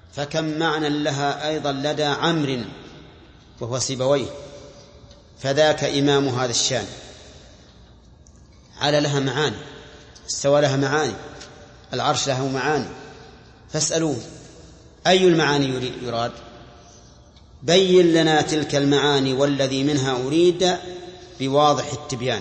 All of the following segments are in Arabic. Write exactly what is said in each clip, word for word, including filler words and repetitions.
فكم معنى لها أيضا لدى عمرو وهو سيبويه، فذاك إمام هذا الشان. على لها معاني، استوى لها معاني، العرش له معاني، فاسألوه أي المعاني يراد؟ بين لنا تلك المعاني والذي منها أريد بواضح التبيان.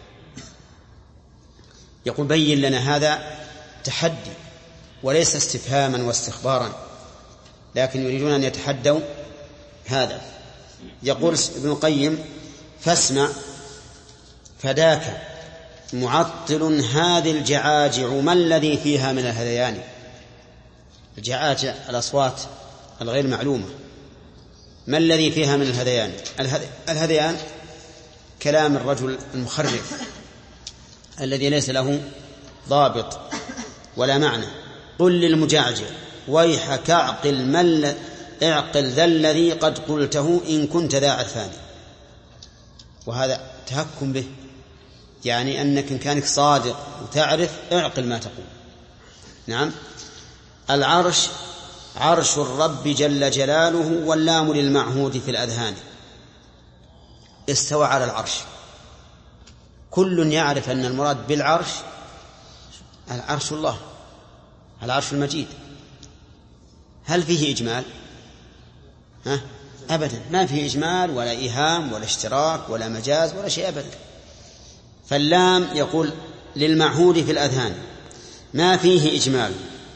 يقول بين لنا، هذا تحدي وليس استفهاما واستخبارا، لكن يريدون أن يتحدوا هذا. يقول ابن القيم فاسمع فداك معطل هذه الجعاجع ما الذي فيها من الهذيان. الجعاجع الأصوات الغير معلومة، ما الذي فيها من الهذيان؟ الهذيان كلام الرجل المخرف الذي ليس له ضابط ولا معنى. قل للمجعجع ويحك اعقل من اعقل ذا الذي قد قلته إن كنت ذا عرفان. وهذا تهكم به، يعني أنك إن كانك صادق وتعرف اعقل ما تقول. نعم. العرش عرش الرب جل جلاله، واللام للمعهود في الأذهان. استوى على العرش، كل يعرف أن المراد بالعرش العرش الله، العرش المجيد. هل فيه إجمال؟ ها؟ أبدا، ما فيه إجمال ولا إيهام ولا اشتراك ولا مجاز ولا شيء أبدا. فاللام يقول للمعهود في الأذهان، ما فيه إجمال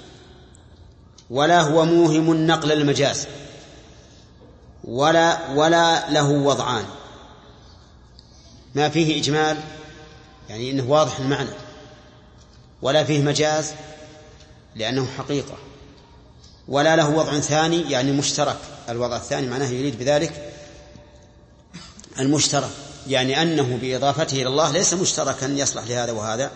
ولا هو موهم النقل المجاز، ولا ولا له وضعان. ما فيه إجمال يعني إنه واضح المعنى، ولا فيه مجاز لأنه حقيقة، ولا له وضع ثاني يعني مشترك. الوضع الثاني معناه يريد بذلك المشترك، يعني أنه بإضافته إلى الله ليس مشتركا يصلح لهذا وهذا.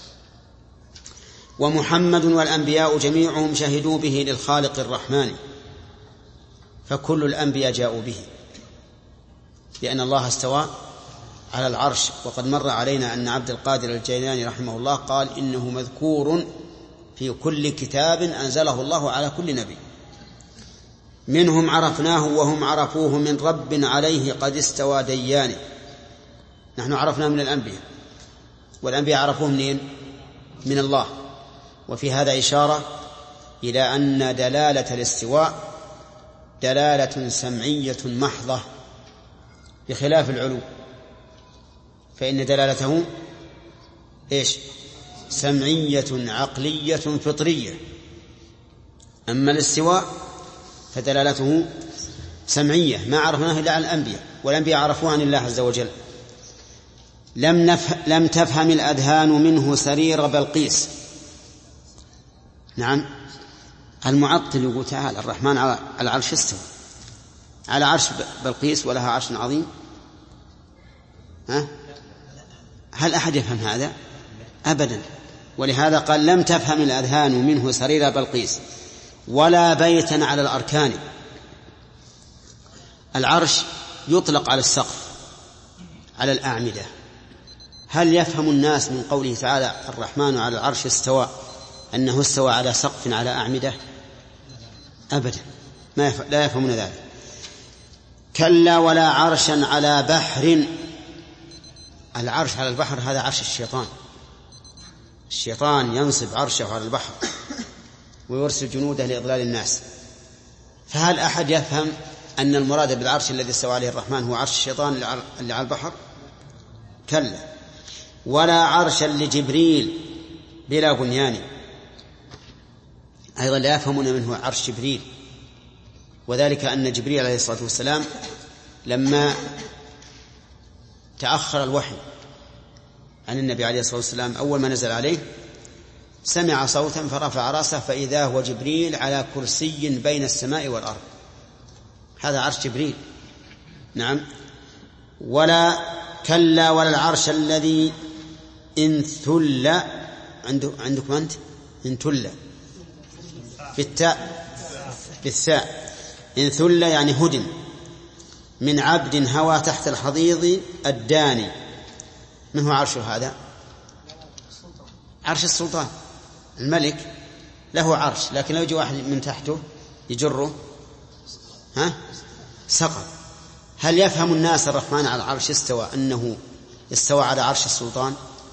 ومحمد والأنبياء جميعهم شهدوا به للخالق الرحمن، فكل الأنبياء جاءوا به، لأن الله استوى على العرش. وقد مر علينا أن عبد القادر الجيلاني رحمه الله قال إنه مذكور في كل كتاب أنزله الله على كل نبي. منهم عرفناه وهم عرفوه من رب عليه قد استوى ديان. نحن عرفنا من الأنبياء، والأنبياء عرفوه منين؟ من الله. وفي هذا إشارة إلى أن دلالة الاستواء دلالة سمعية محضة بخلاف العلو، فإن دلالته إيش؟ سمعية عقلية فطرية. أما الاستواء فدلالته سمعية ما عرفناه إلا عن الأنبياء، والأنبياء عرفوه عن الله عز وجل. لم, نف... لم تفهم الأذهان منه سرير بلقيس. نعم. المعطل يقول تعالى الرحمن على العرش استوى، على عرش بلقيس ولها عرش عظيم. ها؟ هل أحد يفهم هذا؟ أبدا. ولهذا قال لم تفهم الأذهان منه سرير بلقيس ولا بيتا على الأركان. العرش يطلق على السقف، على الأعمدة. هل يفهم الناس من قوله تعالى الرحمن على العرش استوى أنه استوى على سقف على أعمدة؟ أبدا، ما يف... لا يفهمون ذلك. كلا ولا عرشا على بحر. العرش على البحر هذا عرش الشيطان. الشيطان ينصب عرشه على البحر ويرسل جنوده لإضلال الناس. فهل أحد يفهم أن المراد بالعرش الذي استوى عليه الرحمن هو عرش الشيطان اللي على البحر؟ كلا. ولا عرشا لجبريل بلا بنيان. أيضا لا يفهمون منه عرش جبريل، وذلك أن جبريل عليه الصلاة والسلام لما تأخر الوحي عن النبي عليه الصلاة والسلام أول ما نزل عليه سمع صوتا فرفع رأسه فإذا هو جبريل على كرسي بين السماء والأرض. هذا عرش جبريل. نعم. ولا كلا ولا العرش الذي انثل. عندكم أنت انثل بالتاء بالثاء. انثل يعني هدم من عبد هوى تحت الحضيض الداني. من هو عرش هذا؟ عرش السلطان. الملك له عرش، لكن لو يجي واحد من تحته يجره ها سقط. هل يفهم الناس الرحمن على العرش استوى أنه استوى على عرش السلطان؟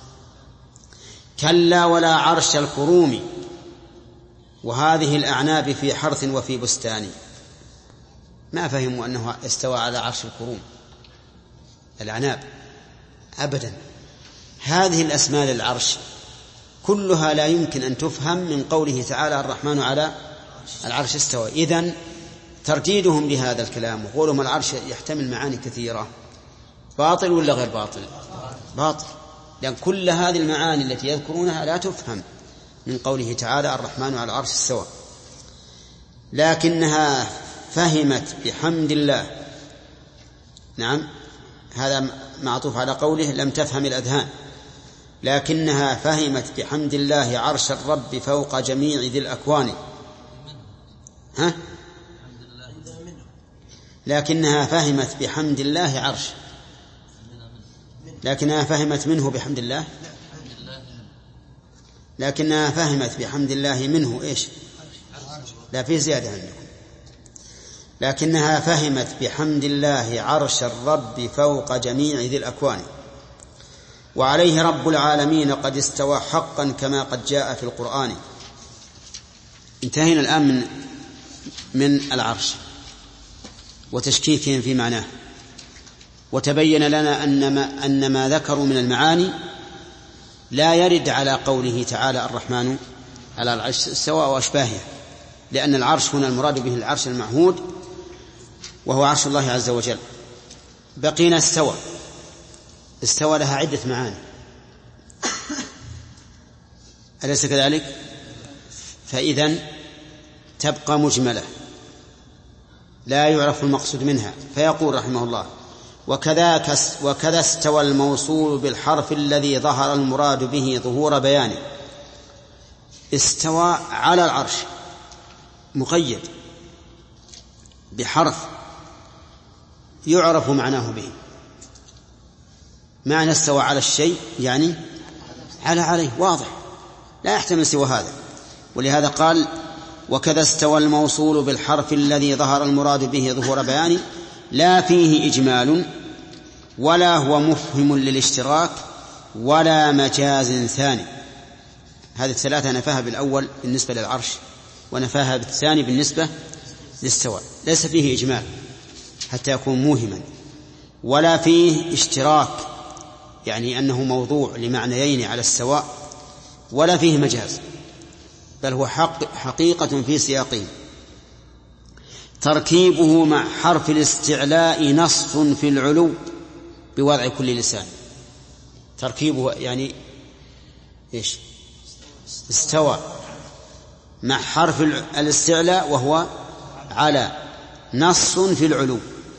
كلا ولا عرش الكروم وهذه الأعناب في حرث وفي بستان. ما فهموا أنه استوى على عرش الكروم الأعناب أبدا. هذه الأسماء للعرش كلها لا يمكن أن تفهم من قوله تعالى الرحمن على العرش استوى. إذن ترديدهم لهذا الكلام وقولهم العرش يحتمل معاني كثيرة باطل ولا غير باطل؟ باطل، لأن كل هذه المعاني التي يذكرونها لا تفهم من قوله تعالى الرحمن على العرش استوى. لكنها فهمت بحمد الله. نعم، هذا معطوف على قوله لم تفهم الأذهان. لكنها فهمت بحمد الله عرش الرب فوق جميع ذي الأكوان. ها؟ لكنها فهمت بحمد الله عرش، لكنها فهمت منه بحمد الله، لكنها فهمت بحمد الله منه إيش؟ لا، في زيادة عندكم. لكنها فهمت بحمد الله عرش الرب فوق جميع ذي الأكوان وعليه رب العالمين قد استوى حقا كما قد جاء في القرآن. انتهينا الآن من من العرش وتشكيكهم في معناه، وتبين لنا أن ما, أن ما ذكروا من المعاني لا يرد على قوله تعالى الرحمن على العرش استوى وأشباهه، لأن العرش هنا المراد به العرش المعهود وهو عرش الله عز وجل. بقينا استوى. استوى لها عدة معاني، أليس كذلك؟ فإذن تبقى مجملة لا يعرف المقصود منها. فيقول رحمه الله وكذا, وكذا استوى الموصول بالحرف الذي ظهر المراد به ظهور بيانه. استوى على العرش مقيد بحرف يعرف معناه به. معنى استوى على الشيء يعني على عليه، واضح لا يحتمل سوى هذا. ولهذا قال وكذا استوى الموصول بالحرف الذي ظهر المراد به ظهور بيانه لا فيه إجمال ولا هو مفهم للاشتراك ولا مجاز ثاني. هذه الثلاثة نفاها بالأول بالنسبة للعرش ونفاها بالثاني بالنسبة للاستواء. ليس فيه إجمال حتى يكون موهما، ولا فيه اشتراك يعني أنه موضوع لمعنيين على السواء، ولا فيه مجاز، بل هو حق حقيقة في سياقه. تركيبه مع حرف الاستعلاء نص في العلو بوضع كل لسان. تركيبه يعني إيش؟ استوى مع حرف الاستعلاء وهو على، نص في العلو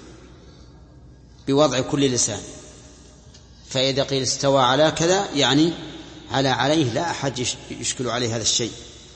بوضع كل لسان. فإذا قيل استوى على كذا يعني على عليه، لا أحد يشكل عليه هذا الشيء.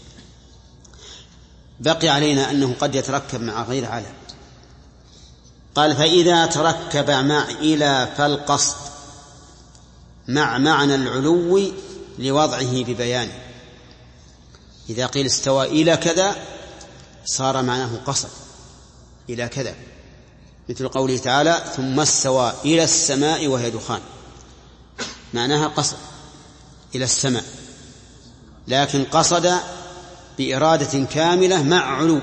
بقي علينا أنه قد يتركب مع غير على. قال فإذا تركب مع إلى فالقصد مع معنى العلو لوضعه ببيانه. إذا قيل استوى إلى كذا صار معناه قصد إلى كذا، مثل قوله تعالى ثم استوى إلى السماء وهي دخان، معناها قصد إلى السماء، لكن قصد بإرادة كاملة مع علو.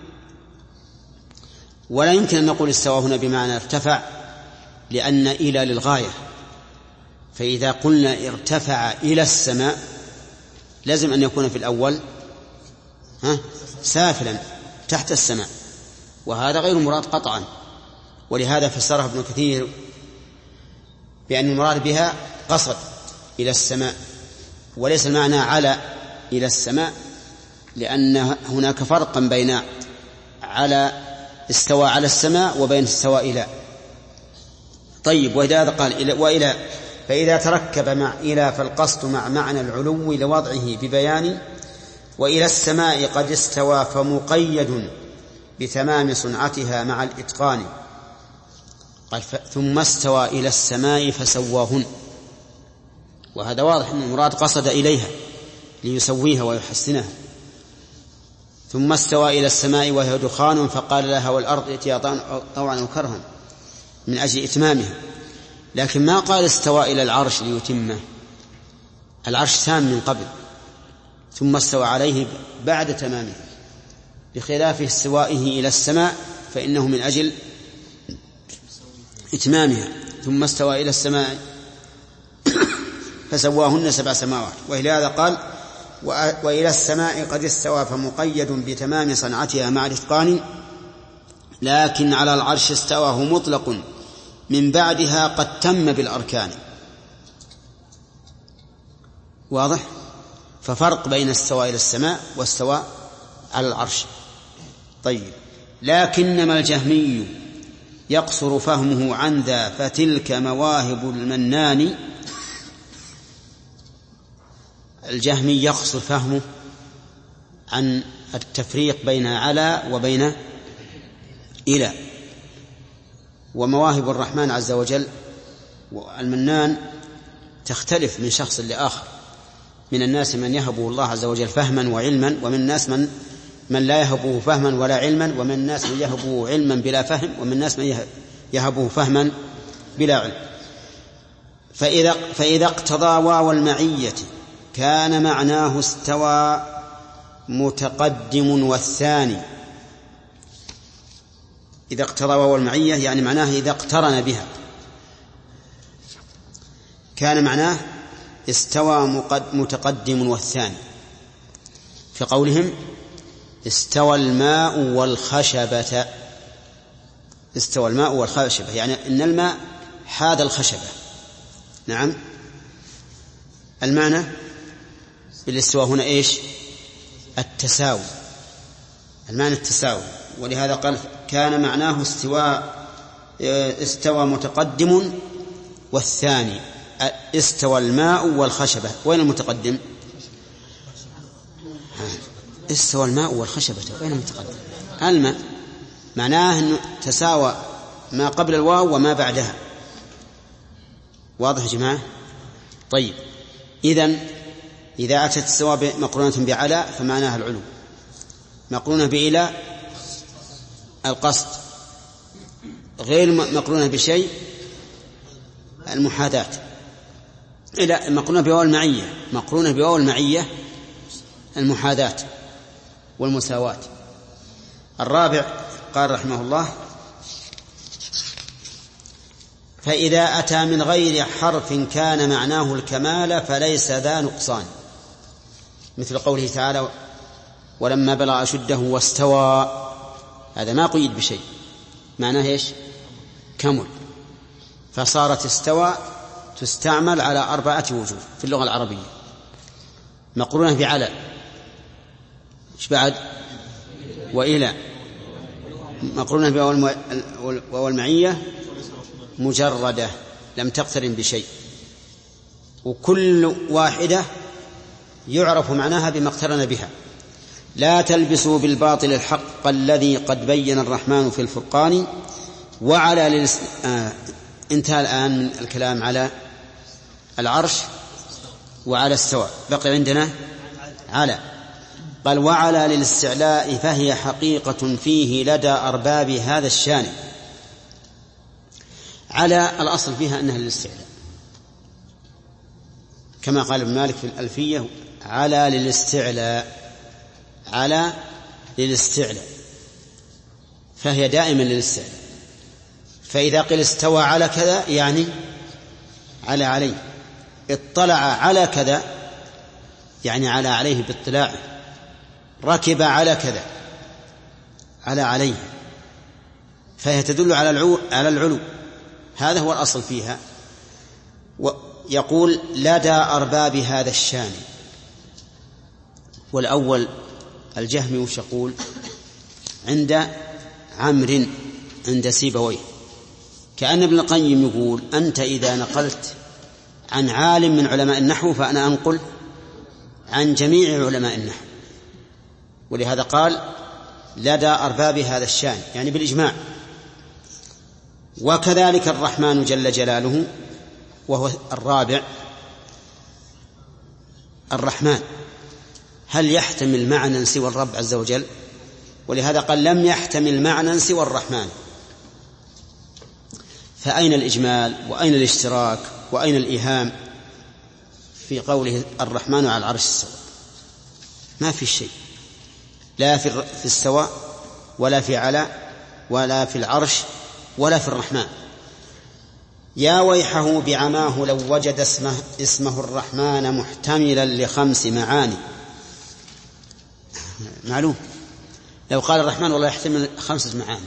ولا يمكن أن نقول استوى هنا بمعنى ارتفع، لأن إلى للغاية، فإذا قلنا ارتفع إلى السماء لازم أن يكون في الأول ها سافلا تحت السماء، وهذا غير مراد قطعا. ولهذا فسرها ابن كثير بأن المراد بها قصد إلى السماء، وليس المعنى على إلى السماء، لأن هناك فرقا بين على استوى على السماء وبين استوى إلى. طيب، وإذا قال إلى وإلى فإذا تركب مع إلى فالقصد مع معنى العلو لوضعه ببيان. وإلى السماء قد استوى فمقيد بتمام صنعتها مع الإتقان. قال ثم استوى إلى السماء فسواهن، وهذا واضح أن المراد قصد إليها ليسويها ويحسنها. ثم استوى إلى السماء وهي دخان فقال لها والأرض ائتيا طوعا أو كرها من أجل إتمامها، لكن ما قال استوى إلى العرش ليتمه، العرش تام من قبل ثم استوى عليه بعد تمامه، بخلاف استوائه إلى السماء فإنه من أجل إتمامها. ثم استوى إلى السماء فسواهن سبع سماوات. ولهذا قال وإلى السماء قد استوى فمقيد بتمام صنعتها مع الإتقان، لكن على العرش استواه مطلق من بعدها قد تم بالأركان. واضح؟ ففرق بين استوى إلى السماء واستوى على العرش. طيب، لكنما الجهمي يقصر فهمه عن ذا فتلك مواهب المنان. الجهمي يقصر فهمه عن التفريق بين على وبين إلى. ومواهب الرحمن عز وجل والمنان تختلف من شخص لآخر، من الناس من يهبه الله عز وجل فهما وعلما، ومن الناس من من لا يهبه فهما ولا علما، ومن الناس من يهبه علما بلا فهم، ومن الناس من يهبه فهما بلا علم. فإذا, فإذا اقتضى واو المعية كان معناه استوى متقدم والثاني. إذا اقتضى واو المعية يعني معناه إذا اقترن بها كان معناه استوى متقدم والثاني، في قولهم استوى الماء والخشبة. استوى الماء والخشبة يعني إن الماء حاد الخشبة. نعم، المعنى بالاستواء هنا إيش؟ التساوي، المعنى التساوي. ولهذا قال كان معناه استواء استوى متقدم والثاني. استوى الماء والخشبة، وين المتقدم؟ استوى الماء والخشبة، وين المتقدم؟ الماء، معناه أنه تساوى ما قبل الواو وما بعدها. واضح يا جماعة؟ طيب، إذن إذا أتت السواء مقرونة بعلى فمعناها العلو، مقرونة بإلى القصد، غير مقرونة بشيء المحاذاة. إلى مقرونة بواو المعية، مقرونة بواو المعية المحاذاة والمساواة. الرابع قال رحمه الله فإذا أتى من غير حرف كان معناه الكمال فليس ذا نقصان، مثل قوله تعالى ولما بلغ أشده واستوى، هذا ما قيد بشيء، معناه إيش؟ كمل. فصارت استوى تستعمل على أربعة وجوه في اللغة العربية، مقرونة بعلى، إيش بعد؟ وإلى، مقرونة بواو المعية مجردة لم تقترن بشيء، وكل واحدة يعرف معناها بما اقترن بها. لا تلبسوا بالباطل الحق الذي قد بين الرحمن في الفرقان. وعلى للس... آه... انتهى الآن من الكلام على العرش وعلى السواء، بقي عندنا على. قال وعلى للاستعلاء فهي حقيقة فيه لدى أرباب هذا الشان. على الأصل فيها أنها للاستعلاء، كما قال ابن مالك في الألفية على للاستعلاء، على للاستعلاء، فهي دائما للاستعلاء. فإذا قيل استوى على كذا يعني على عليه، اطلع على كذا يعني على عليه باطلاعه، ركب على كذا على عليه، فهي تدل على العلو, على العلو. هذا هو الأصل فيها. ويقول لدى أرباب هذا الشان. والأول الجهمي وش يقول؟ عند عمرو عند سيبويه، كأن ابن القيم يقول أنت إذا نقلت عن عالم من علماء النحو فأنا أنقل عن جميع علماء النحو. ولهذا قال لدى أرباب هذا الشان يعني بالإجماع. وكذلك الرحمن جل جلاله وهو الرابع، الرحمن هل يحتمل معنى سوى الرب عز وجل؟ ولهذا قال لم يحتمل معنى سوى الرحمن. فأين الإجمال وأين الاشتراك وأين الإيهام في قوله الرحمن على العرش استوى؟ ما في شيء، لا في السواء ولا في على ولا في العرش ولا في الرحمن. يا ويحه بعماه لو وجد اسمه, اسمه الرحمن محتملا لخمس معاني. معلوم لو قال الرحمن والله يحتمل خمسة معاني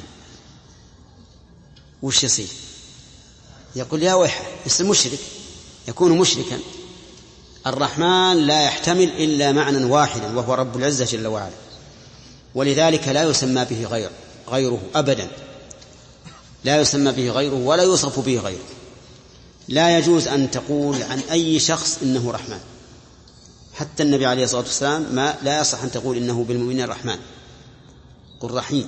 وش يصير؟ يقول يا ويحه، يصير مشرك، يكون مشركا. الرحمن لا يحتمل إلا معنى واحدا وهو رب العزة جل وعلا، ولذلك لا يسمى به غير غيره أبدا، لا يسمى به غيره ولا يوصف به غيره. لا يجوز أن تقول عن أي شخص إنه رحمن، حتى النبي عليه الصلاة والسلام ما لا يصح أن تقول إنه بالمؤمنين الرحمن، قل رحيم.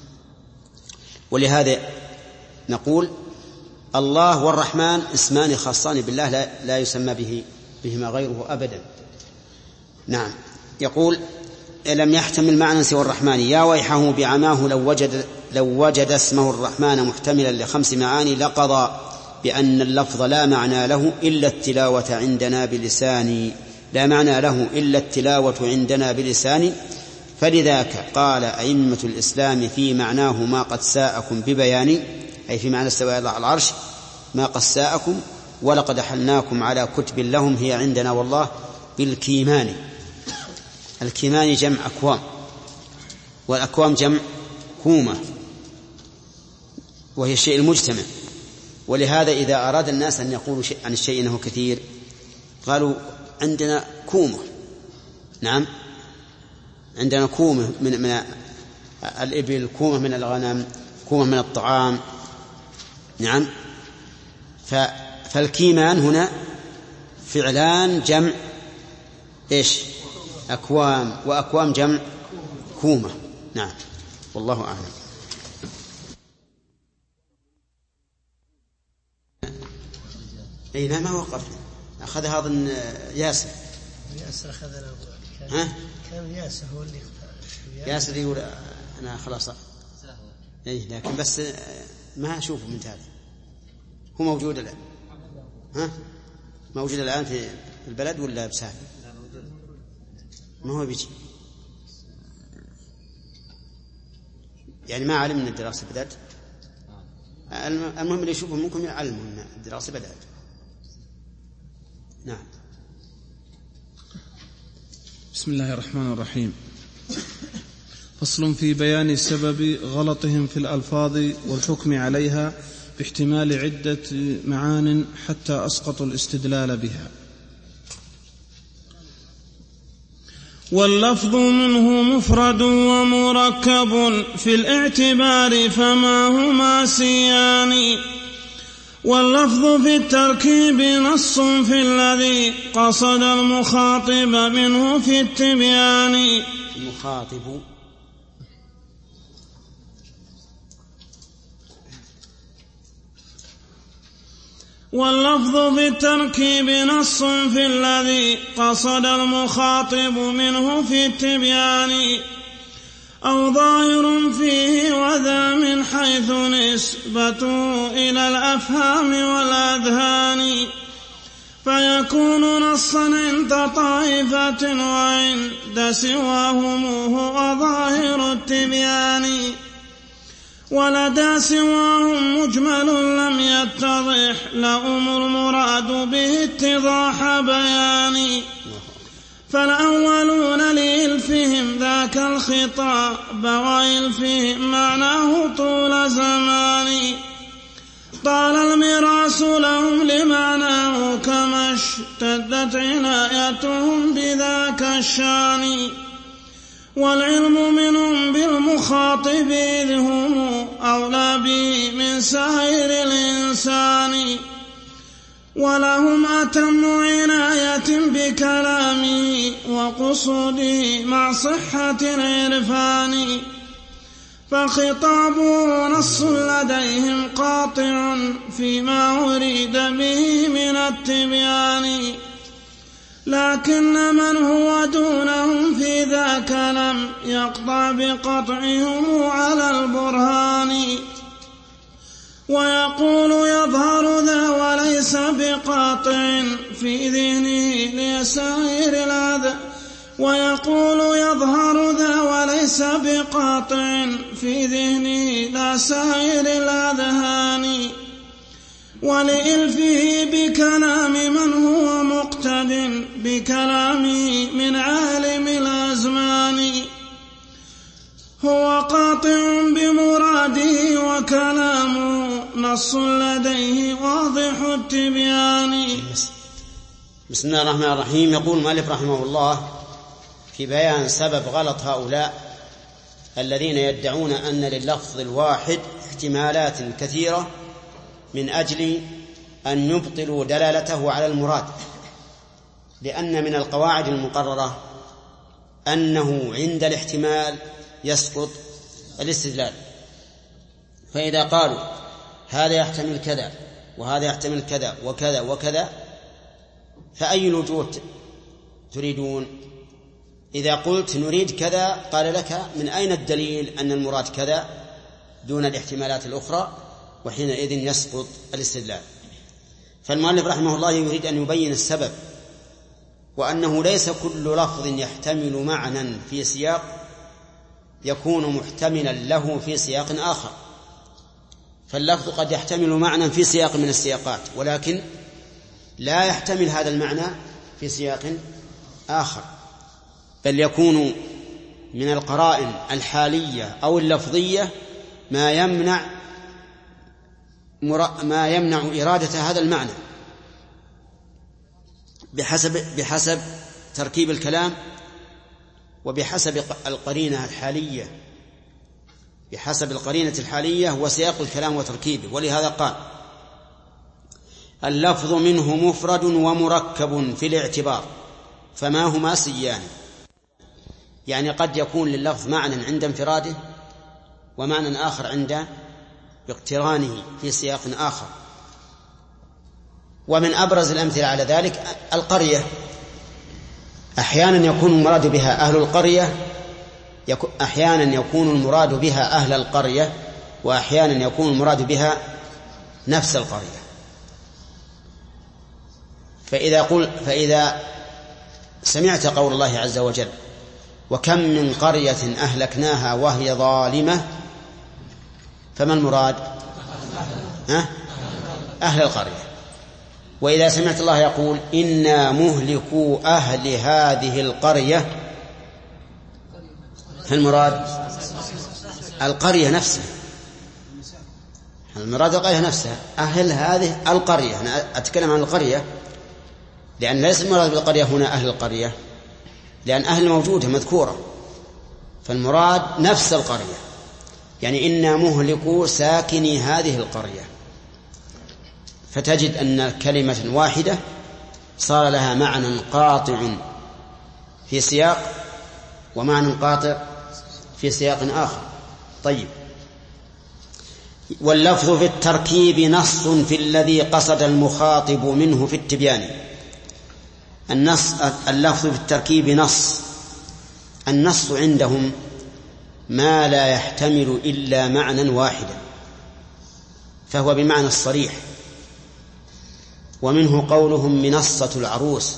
ولهذا نقول الله والرحمن اسمان خاصان بالله لا, لا يسمى به بهما غيره أبدا. نعم. يقول لم يحتمل معنى سوى الرحمن. يا ويحه بعماه لو وجد, لو وجد اسمه الرحمن محتملا لخمس معاني لقضى بأن اللفظ لا معنى له إلا التلاوة عندنا بلساني، لا معنى له إلا التلاوة عندنا بلساني. فلذاك قال أئمة الإسلام في معناه ما قد ساءكم ببياني، أي في معنى استواء الله على العرش ما قد ساءكم، ولقد أحلناكم على كتب لهم هي عندنا والله بالكيمان. الكيمان جمع أكوام، والأكوام جمع كومة، وهي الشيء المجتمع. ولهذا إذا أراد الناس أن يقولوا عن الشيء إنه كثير قالوا عندنا كومة. نعم، عندنا كومة من, من الإبل، كومة من الغنم، كومة من الطعام. نعم. فالكيمان هنا فعلان جمع إيش؟ أكوام، وأكوام جمع كومة. نعم، والله أعلم. أي لا ما وقفنا، أخذ هذا ياسر. ياسر أخذنا أبوه. ها؟ كان ياسر هو اللي اختار. ياسر يقول أنا خلاص. أي لكن بس ما أشوفه من تالي. هو موجود الآن؟ ها؟ موجود الآن في البلد ولا بسافر؟ ما هو بيجي يعني ما علم أن الدراسة بدأت. المهم اللي يشوفه منكم يعلمه أن الدراسة بدأت. نعم. بسم الله الرحمن الرحيم. فصل في بيان سبب غلطهم في الألفاظ والحكم عليها باحتمال عدة معان حتى أسقطوا الاستدلال بها. واللفظ منه مفرد ومركب في الاعتبار فما هما سيان. واللفظ في التركيب نص في الذي قصد المخاطب منه في التبيان. المخاطب واللفظ بالتركيب نص في الذي قصد المخاطب منه في التبيان، أو ظاهر فيه وذا من حيث نسبته إلى الأفهام والأذهان، فيكون نصا عند طائفة وعند سواهم هو ظاهر التبيان، ولدى سواهم مجمل لم يتضح لهم المراد به اتضاح بيان. فالأولون لإلفهم ذاك الخطاب وإلفهم معناه طول زمان، طال المراس لهم لمعناه كما اشتدت عنايتهم بذاك الشان. والعلم منهم بالمخاطب إذ هم أولى به من سائر الإنسان، ولهم أتم عناية بكلامه وقصوده مع صحة العرفان، فخطابه نص لديهم قاطع فيما أريد به من التبيان، لكن من هو دونهم في لم يقطع بقطعهم على البرهان. ويقول يظهر ذا وليس بقاطع في ذهنه لسائر الأذهان ويقول يظهر ذا وليس بقاطع في ذهنه لسائر الأذهان. ولإلفه بكلام من هو مقتد بكلامه من عالم الأزمان هو قاطع بمراده وكلامه نص لديه واضح التبيان. بسم الله الرحمن الرحيم. يقول المؤلف رحمه الله في بيان سبب غلط هؤلاء الذين يدعون أن لللفظ الواحد احتمالات كثيرة من أجل أن يبطلوا دلالته على المراد، لأن من القواعد المقررة أنه عند الاحتمال يسقط الاستدلال. فإذا قالوا هذا يحتمل كذا وهذا يحتمل كذا وكذا وكذا فأي الوجوه تريدون؟ إذا قلت نريد كذا قال لك من أين الدليل أن المراد كذا دون الاحتمالات الأخرى، وحينئذ يسقط الاستدلال. فالمؤلف رحمه الله يريد أن يبين السبب، وأنه ليس كل لفظ يحتمل معنى في سياق يكون محتملا له في سياق آخر. فاللفظ قد يحتمل معنى في سياق من السياقات ولكن لا يحتمل هذا المعنى في سياق آخر، بل يكون من القرائن الحالية أو اللفظية ما يمنع ما يمنع إرادة هذا المعنى بحسب بحسب تركيب الكلام وبحسب القرينة الحالية بحسب القرينة الحالية وسياق الكلام وتركيبه. ولهذا قال اللفظ منه مفرد ومركب في الاعتبار فما هما سيان، يعني قد يكون لللفظ معنى عند انفراده ومعنى آخر عند اقترانه في سياق آخر. ومن أبرز الأمثلة على ذلك القرية، أحيانا يكون المراد بها أهل القرية أحيانا يكون المراد بها أهل القرية وأحيانا يكون المراد بها نفس القرية. فإذا, قل فإذا سمعت قول الله عز وجل وكم من قرية أهلكناها وهي ظالمة، فما المراد؟ ها؟ أهل القرية. وإذا سمعت الله يقول إنا مهلكو أهل هذه القرية، فالمراد القرية نفسها، المراد القرية نفسها، أهل هذه القرية. أنا أتكلم عن القرية لأن ليس المراد بالقرية هنا أهل القرية، لأن أهل موجودة مذكورة، فالمراد نفس القرية، يعني إنا مهلكو ساكني هذه القرية. فتجد أن كلمة واحدة صار لها معنى قاطع في سياق ومعنى قاطع في سياق آخر. طيب، واللفظ في التركيب نص في الذي قصد المخاطب منه في التبيان. النص اللفظ في التركيب نص، النص عندهم ما لا يحتمل إلا معنى واحدا، فهو بمعنى الصريح. ومنه قولهم منصة العروس،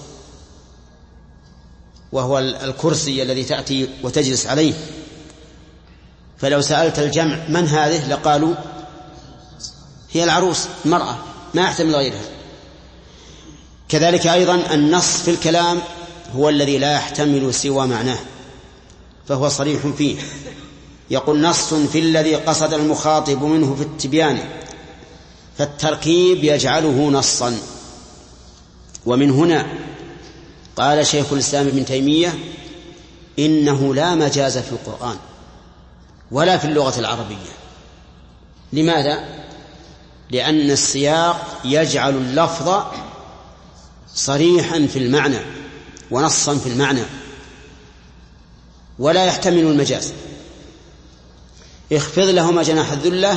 وهو الكرسي الذي تأتي وتجلس عليه، فلو سألت الجمع من هذه لقالوا هي العروس المرأة، ما يحتمل غيرها. كذلك أيضا النص في الكلام هو الذي لا يحتمل سوى معناه، فهو صريح فيه. يقول نص في الذي قصد المخاطب منه في التبيان، فالتركيب يجعله نصا. ومن هنا قال شيخ الإسلام ابن تيمية إنه لا مجاز في القرآن ولا في اللغة العربية. لماذا؟ لأن السياق يجعل اللفظ صريحا في المعنى ونصا في المعنى ولا يحتمل المجاز. اخفض لهما جناح الذلة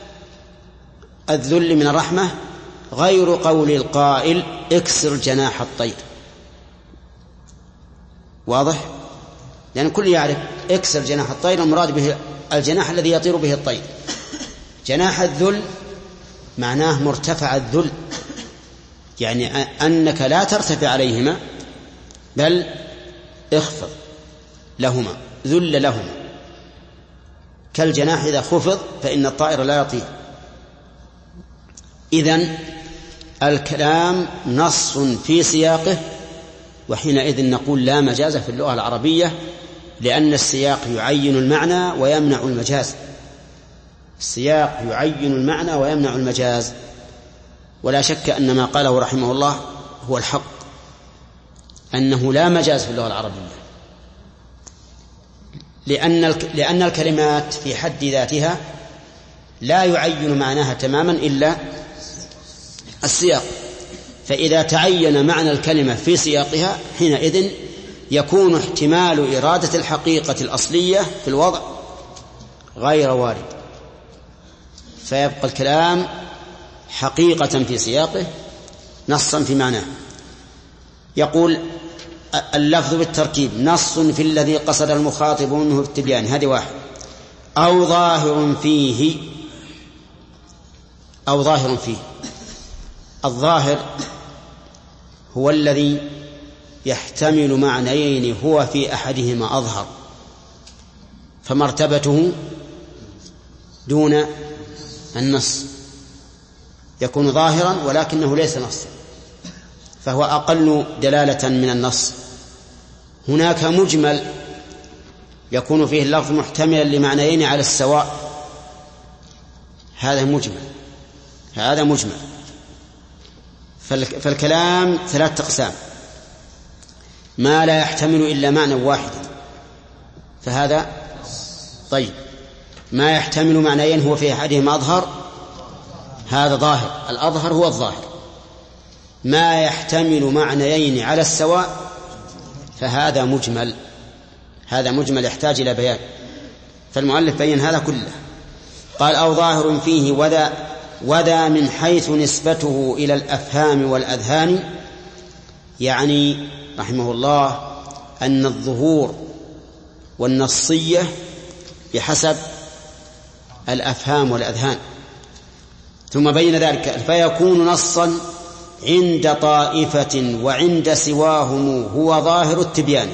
الذل من الرحمة غير قول القائل اكسر جناح الطير. واضح؟ لأن كل يعرف اكسر جناح الطير المراد به الجناح الذي يطير به الطير. جناح الذل معناه مرتفع الذل، يعني أنك لا ترتفع عليهما بل اخفض لهما، ذل لهما، كالجناح إذا خفض فإن الطائر لا يطير. إذن الكلام نص في سياقه، وحينئذ نقول لا مجاز في اللغة العربية، لأن السياق يعين المعنى ويمنع المجاز. السياق يعين المعنى ويمنع المجاز، ولا شك أن ما قاله رحمه الله هو الحق، أنه لا مجاز في اللغة العربية، لأن لأن الكلمات في حد ذاتها لا يعين معناها تماما إلا السياق. فإذا تعين معنى الكلمة في سياقها حينئذ يكون احتمال إرادة الحقيقة الأصلية في الوضع غير وارد، فيبقى الكلام حقيقة في سياقه نصا في معناه. يقول اللفظ بالتركيب نص في الذي قصد المخاطب منه التبيان، هذه واحد، أو ظاهر فيه، أو ظاهر فيه. الظاهر هو الذي يحتمل معنيين هو في أحدهما أظهر، فمرتبته دون النص، يكون ظاهرا ولكنه ليس نصا، فهو أقل دلالة من النص. هناك مجمل يكون فيه اللفظ محتملا لمعنيين على السواء، هذا مجمل، هذا مجمل. فالكلام ثلاثة أقسام: ما لا يحتمل إلا معنى واحدا فهذا طيب، ما يحتمل معنيين هو في أحدهما أظهر هذا ظاهر، الأظهر هو الظاهر. ما يحتمل معنيين على السواء فهذا مجمل، هذا مجمل يحتاج إلى بيان، فالمؤلف بين هذا كله. قال أو ظاهر فيه وذا وذا من حيث نسبته إلى الأفهام والأذهان، يعني رحمه الله أن الظهور والنصية بحسب الأفهام والأذهان. ثم بين ذلك فيكون نصا عند طائفة وعند سواهم هو ظاهر التبيان،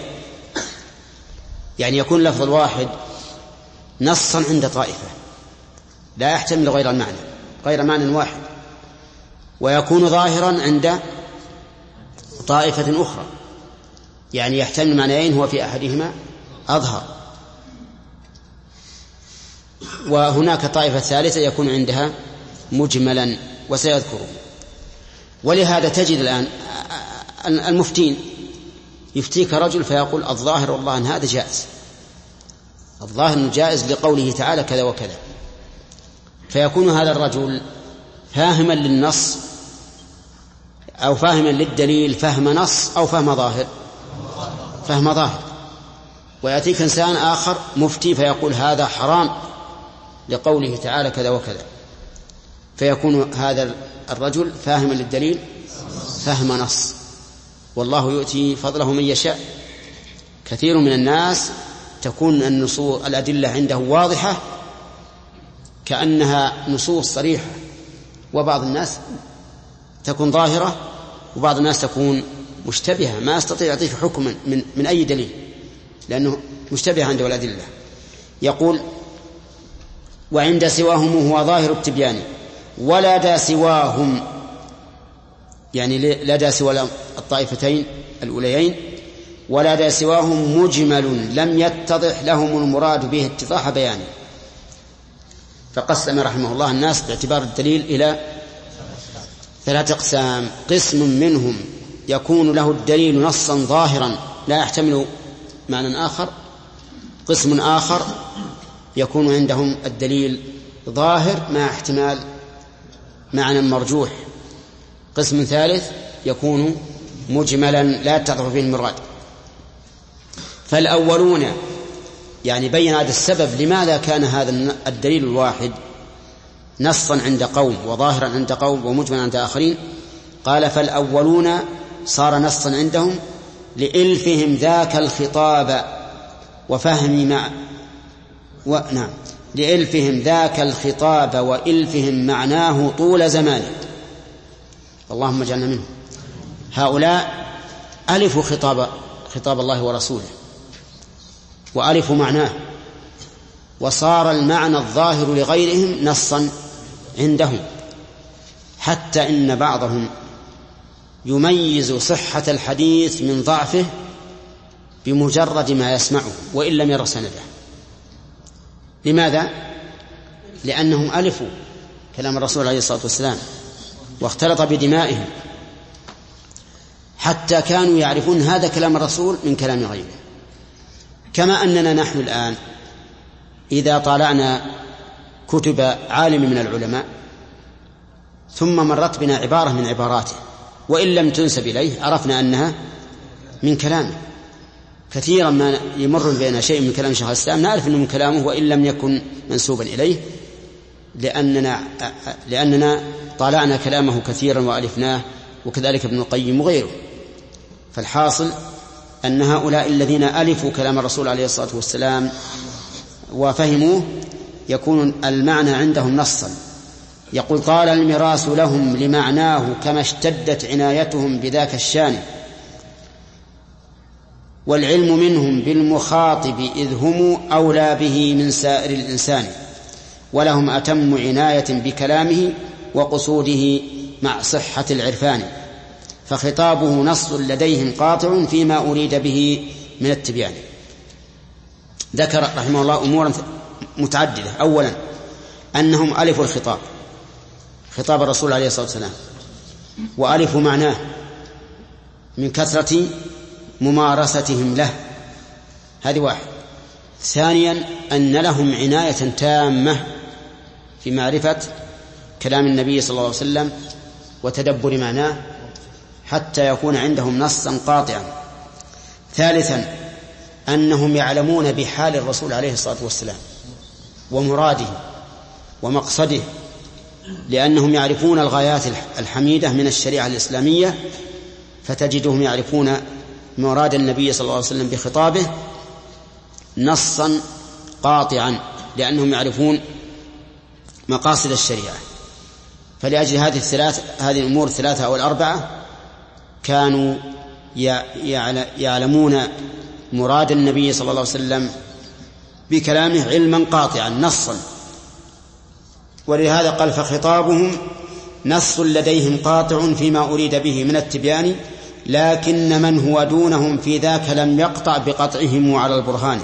يعني يكون لفظ الواحد نصا عند طائفة لا يحتمل غير المعنى، غير معنى واحد، ويكون ظاهرا عند طائفة أخرى، يعني يحتمل معنيين هو في أحدهما أظهر، وهناك طائفة ثالثة يكون عندها مجملا وسيذكره. ولهذا تجد الآن المفتين يفتيك رجل فيقول الظاهر والله أن هذا جائز، الظاهر جائز لقوله تعالى كذا وكذا، فيكون هذا الرجل فاهما للنص أو فاهما للدليل فهم نص أو فهم ظاهر، فهم ظاهر. ويأتيك إنسان آخر مفتي فيقول هذا حرام لقوله تعالى كذا وكذا، فيكون هذا الرجل فاهما للدليل فهم نص، والله يؤتي فضله من يشاء. كثير من الناس تكون النصوص الأدلة عنده واضحة كأنها نصوص صريحة، وبعض الناس تكون ظاهرة وبعض الناس تكون مشتبهة، ما يستطيع يعطيك حكما من, من أي دليل لأنه مشتبه عنده الأدلة. يقول وعند سواهم هو ظاهر التبيان ولا سواهم، يعني لا سوى الطائفتين الأوليين، ولا سواهم مجمل لم يتضح لهم المراد به اتضاح بيانه. فقسم رحمه الله الناس باعتبار الدليل إلى ثلاثة أقسام: قسم منهم يكون له الدليل نصا ظاهرا لا يحتمل معنى آخر، قسم آخر يكون عندهم الدليل ظاهر مع احتمال معنى مرجوح، قسم ثالث يكون مجملا لا يتضح فيه المراد. فالأولون يعني بين هذا السبب لماذا كان هذا الدليل الواحد نصا عند قوم وظاهرا عند قوم ومجملا عند آخرين. قال فالأولون صار نصا عندهم لإلفهم ذاك الخطاب وفهم مع و... نعم لإلفهم ذاك الخطاب وإلفهم معناه طول زمانه. اللهم اجعلنا منهم. هؤلاء ألفوا خطاب خطاب الله ورسوله وألفوا معناه، وصار المعنى الظاهر لغيرهم نصا عندهم، حتى إن بعضهم يميز صحة الحديث من ضعفه بمجرد ما يسمعه وإن لم ير سنده. لماذا؟ لأنهم ألفوا كلام الرسول عليه الصلاة والسلام واختلط بدمائهم، حتى كانوا يعرفون هذا كلام الرسول من كلام غيره. كما أننا نحن الآن إذا طالعنا كتب عالم من العلماء ثم مرت بنا عبارة من عباراته وإن لم تنسب إليه عرفنا أنها من كلامه. كثيرا ما يمر بنا شيء من كلام شيخ الإسلام نعرف أنه من كلامه وإن لم يكن منسوبا إليه، لأننا, لأننا طالعنا كلامه كثيرا وألفناه، وكذلك ابن القيم وغيره. فالحاصل أن هؤلاء الذين ألفوا كلام الرسول عليه الصلاة والسلام وفهموه يكون المعنى عندهم نصا. يقول طال المراس لهم لمعناه كما اشتدت عنايتهم بذاك الشان، والعلم منهم بالمخاطب إذ هم أولى به من سائر الإنسان، ولهم أتم عناية بكلامه وقصوده مع صحة العرفان، فخطابه نص لديهم قاطع فيما أريد به من التبيان. ذكر رحمه الله أمورا متعددة. أولا أنهم ألفوا الخطاب خطاب الرسول عليه الصلاة والسلام وألفوا معناه من كثرة ممارستهم له، هذه واحد. ثانيا أن لهم عناية تامة في معرفة كلام النبي صلى الله عليه وسلم وتدبر معناه حتى يكون عندهم نصا قاطعا. ثالثا أنهم يعلمون بحال الرسول عليه الصلاة والسلام ومراده ومقصده، لأنهم يعرفون الغايات الحميدة من الشريعة الإسلامية، فتجدهم يعرفون مراد النبي صلى الله عليه وسلم بخطابه نصا قاطعا، لأنهم يعرفون مقاصد الشريعة. فلأجل هذه الثلاث هذه الأمور الثلاثة أو الأربعة كانوا يعلمون مراد النبي صلى الله عليه وسلم بكلامه علما قاطعا نصا. ولهذا قال فخطابهم نص لديهم قاطع فيما أريد به من التبيان، لكن من هو دونهم في ذاك لم يقطع بقطعهم على البرهان.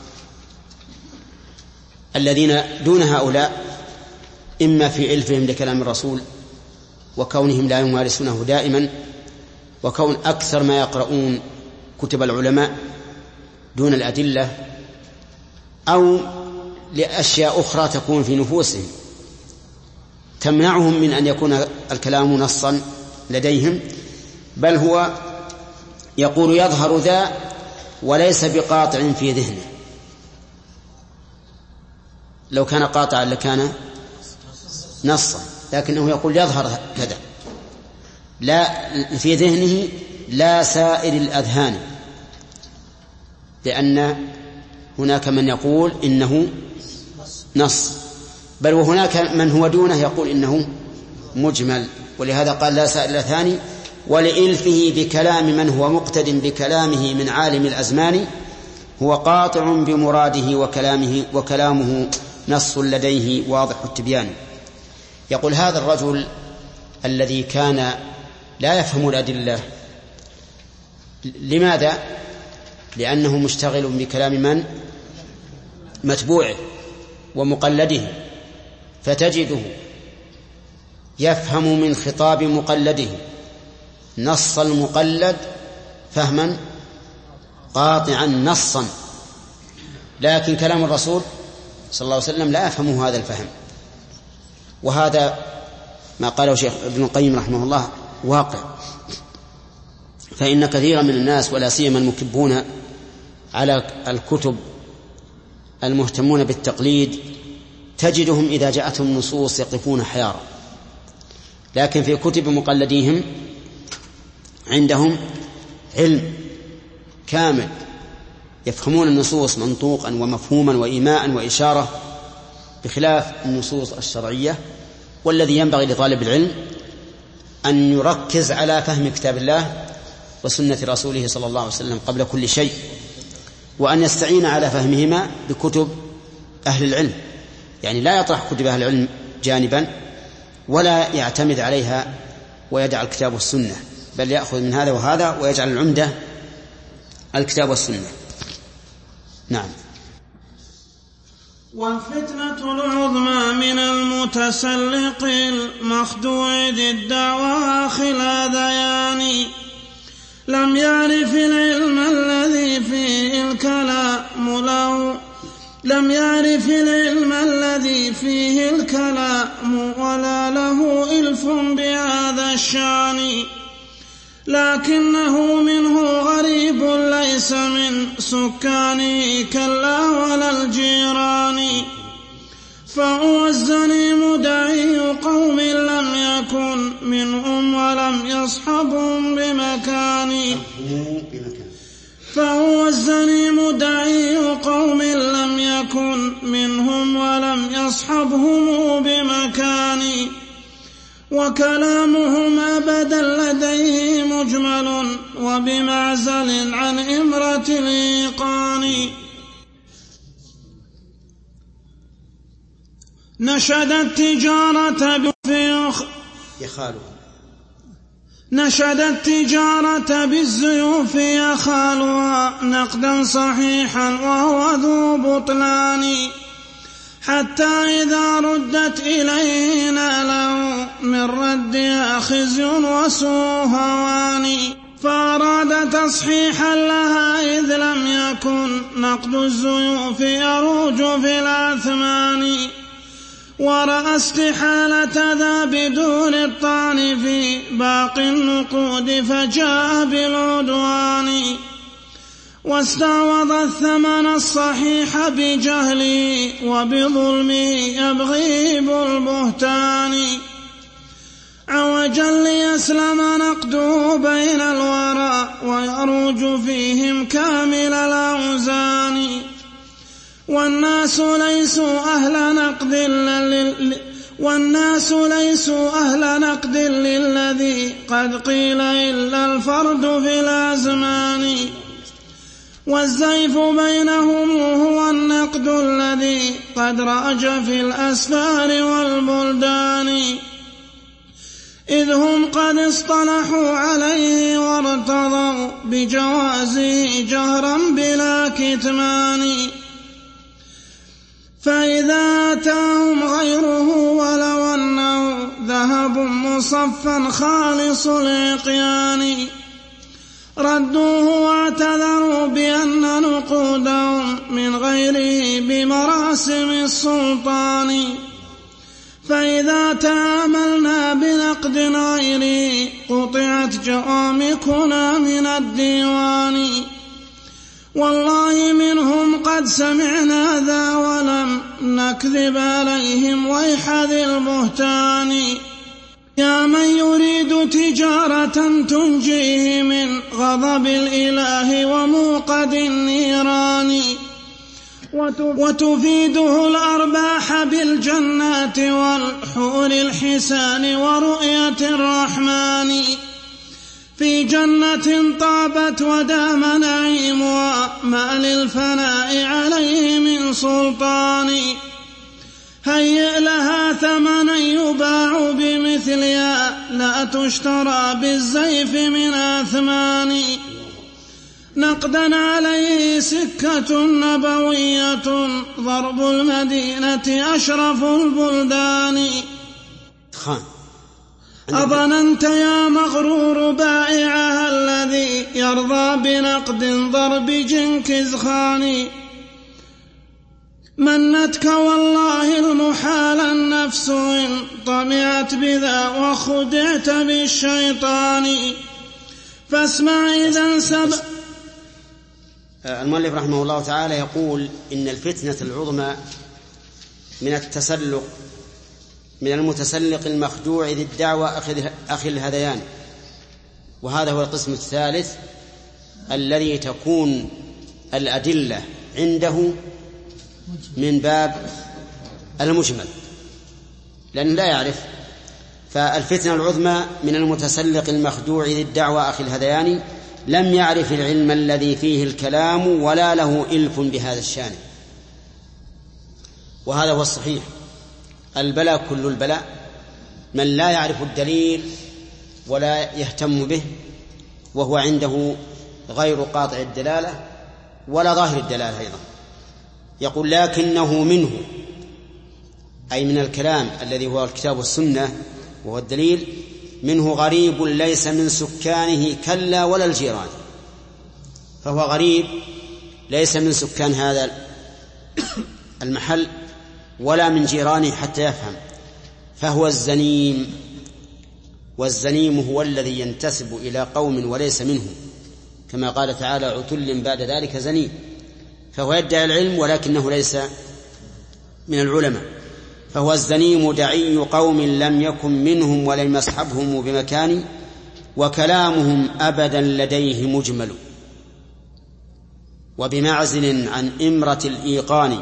الذين دون هؤلاء إما في علفهم لكلام الرسول وكونهم لا يمارسونه دائما، وكون أكثر ما يقرؤون كتب العلماء دون الأدلة، أو لأشياء أخرى تكون في نفوسهم تمنعهم من أن يكون الكلام نصا لديهم، بل هو يقول يظهر ذا وليس بقاطع في ذهنه. لو كان قاطعا لكان نصا، لكنه يقول يظهر كذا لا في ذهنه لا سائر الأذهان، لأن هناك من يقول إنه نص، بل وهناك من هو دونه يقول إنه مجمل. ولهذا قال لا سائر الأذهان، ولإلفه بكلام من هو مقتد بكلامه من عالم الأزمان، هو قاطع بمراده وكلامه وكلامه نص لديه واضح التبيان. يقول هذا الرجل الذي كان لا يفهم الأدلة، لماذا؟ لأنه مشتغل بكلام من؟ متبوعه ومقلده، فتجده يفهم من خطاب مقلده نص المقلد فهما قاطعا نصا، لكن كلام الرسول صلى الله عليه وسلم لا يفهمه هذا الفهم. وهذا ما قاله شيخ ابن القيم رحمه الله واقع، فإن كثيرا من الناس ولا سيما المكبون على الكتب المهتمون بالتقليد تجدهم إذا جاءتهم نصوص يقفون حيارى، لكن في كتب مقلديهم عندهم علم كامل يفهمون النصوص منطوقا ومفهوما وإيماء وإشارة بخلاف النصوص الشرعية. والذي ينبغي لطالب العلم أن يركز على فهم كتاب الله وسنة رسوله صلى الله عليه وسلم قبل كل شيء، وأن يستعين على فهمهما بكتب أهل العلم، يعني لا يطرح كتب أهل العلم جانبا ولا يعتمد عليها ويدع الكتاب والسنة، بل يأخذ من هذا وهذا ويجعل العمدة الكتاب والسنة. نعم. والفتنة العظمى من المتسلق المخدوع ذي الدعوى خلاذيان، لم يعرف العلم الذي فيه الكلام له لم يعرف العلم الذي فيه الكلام ولا له إلف بهذا الشأن، لكنه منه غريب ليس من سكانه كلا ولا الجيران، فهو الزنيم دعي قوم لم يكن منهم ولم يصحبهم بمكان فهو الزنيم دعي قوم لم يكن منهم ولم يصحبهم بمكان، وكلامهم أبدا لديه مجمل وبمعزل عن إمرة الإيقان. نشد التجارة يخالها نشد التجارة بالزيوف يخالها نقدا صحيحا وهو ذو بطلان، حتى إذا ردت إليه ناله من ردها خزي وسوء هوان، فأراد تصحيحا لها إذ لم يكن نقد الزيوف يروج في الأثمان، ورأى استحالة ذا بدون الطعن في باقي النقود فجاء بالعدوان، واستعوض الثمن الصحيح بجهله وبظلمه يبغي بالبهتان، عوجا ليسلم نقده بين الورى ويروج فيهم كامل الأوزان، والناس ليسوا أهل نقد لل... والناس ليسوا أهل نقد للذي قد قيل إلا الفرد في الأزمان، والزيف بينهم هو النقد الذي قد رأج في الأسفار والبلدان، إذ هم قد اصطلحوا عليه وارتضوا بجوازه جهرا بلا كتمان، فإذا أتاهم غيره ولو أنه ذهب مصفا خالص الإقيان ردوه واعتذروا بأن نقودهم من غيره بمراسم السلطان، فإذا تآملنا بنقد غيره قطعت جوامكنا من الديوان، والله منهم قد سمعنا ذا ولم نكذب عليهم ويح ذي البهتان، يا من يريد تجارة تنجيه من غضب الإله وموقد النيران، وتفيده الأرباح بالجنات والحور الحسان ورؤية الرحمن، في جنة طابت ودام نعيمها ما للفناء عليه من سلطان، هيئ لها ثمنا يباع بمثلها لا تشترى بالزيف من أثمان، نقدا عليه سكة نبوية ضرب المدينة أشرف البلدان. أظننت يا مغرور بائعها الذي يرضى بنقد ضرب جنكز خان، منتك والله المحال النفس إن طمعت بذا وخدعت بالشيطان، فاسمع إذا سب. المؤلف رحمه الله تعالى يقول إن الفتنة العظمى من التسلق من المتسلق المخدوع ذي الدعوى أخي الهذيان، وهذا هو القسم الثالث الذي تكون الأدلة عنده من باب المجمل، لأنه لا يعرف. فالفتنة العظمى من المتسلق المخدوع ذي الدعوى أخي الهذيان لم يعرف العلم الذي فيه الكلام ولا له إلف بهذا الشان. وهذا هو الصحيح. البلاء كل البلاء من لا يعرف الدليل ولا يهتم به، وهو عنده غير قاطع الدلالة ولا ظاهر الدلالة أيضا. يقول لكنه منه، أي من الكلام الذي هو الكتاب والسنة وهو الدليل، منه غريب ليس من سكانه كلا ولا الجيران. فهو غريب ليس من سكان هذا المحل ولا من جيرانه حتى يفهم. فهو الزنيم، والزنيم هو الذي ينتسب إلى قوم وليس منه، كما قال تعالى عتل بعد ذلك زنيم. فهو يدعي العلم ولكنه ليس من العلماء. فهو الزنيم دعي قوم لم يكن منهم ولم يصحبهم بمكان، وكلامهم أبدا لديه مجمل. وبمعزل عن إمرة الإيقان،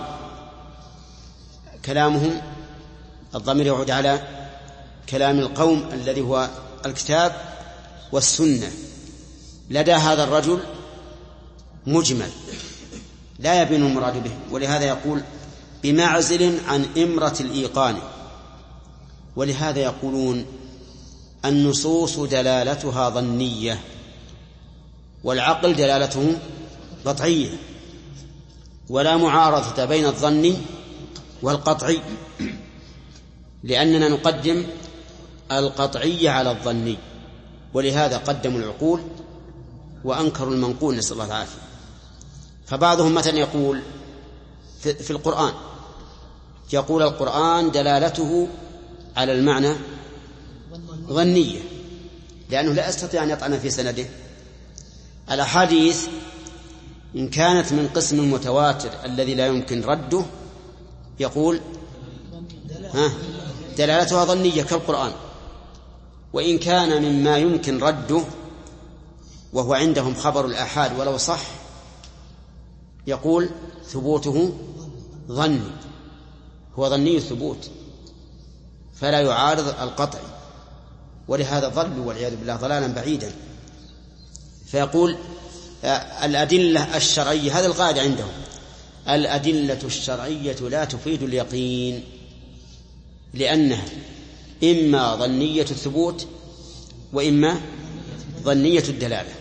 كلامهم الضمير يعود على كلام القوم الذي هو الكتاب والسنة. لدى هذا الرجل مجمل لا يبين المراد به، ولهذا يقول بمعزل عن إمرة الإيقان. ولهذا يقولون النصوص دلالتها ظنية والعقل دلالته قطعية، ولا معارضة بين الظني والقطعي، لأننا نقدم القطعي على الظني. ولهذا قدموا العقول وأنكروا المنقول، نسأل الله العافية. فبعضهم مثلا يقول في القرآن، يقول القرآن دلالته على المعنى ظنية، لأنه لا يستطيع أن يطعن في سنده. الأحاديث إن كانت من قسم متواتر الذي لا يمكن رده، يقول ها دلالتها ظنية كالقرآن. وإن كان مما يمكن رده، وهو عندهم خبر الآحاد ولو صح، يقول ثبوته ظني، هو ظني الثبوت فلا يعارض القطع. ولهذا ضلوا والعياذ بالله ضلالا بعيدا. فيقول الأدلة الشرعية، هذا القاعدة عندهم، الأدلة الشرعية لا تفيد اليقين، لأنها إما ظنية الثبوت وإما ظنية الدلالة.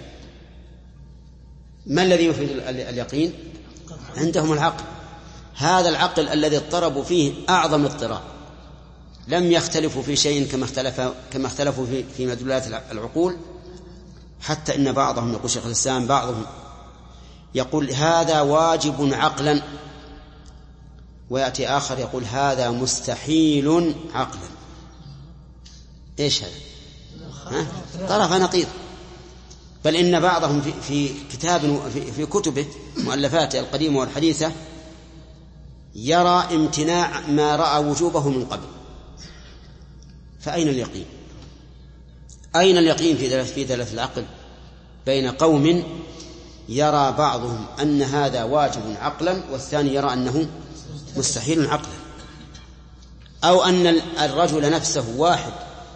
ما الذي يفيد اليقين؟ عندهم العقل. هذا العقل الذي اضطربوا فيه أعظم اضطراب، لم يختلفوا في شيء كما اختلف كما اختلفوا في في مدلولات العقول، حتى إن بعضهم يقول شيخ الإسلام بعضهم يقول هذا واجب عقلا، ويأتي آخر يقول هذا مستحيل عقلا. إيش هذا؟ ها؟ طرف نقيض. بل إن بعضهم في, في كتاب في, في كتبه مؤلفاته القديمة والحديثة يرى امتناع ما رأى وجوبه من قبل. فأين اليقين؟ أين اليقين في في دلالة العقل بين قوم يرى بعضهم أن هذا واجب عقلا والثاني يرى أنه مستحيل عقلا، أو أن الرجل نفسه واحد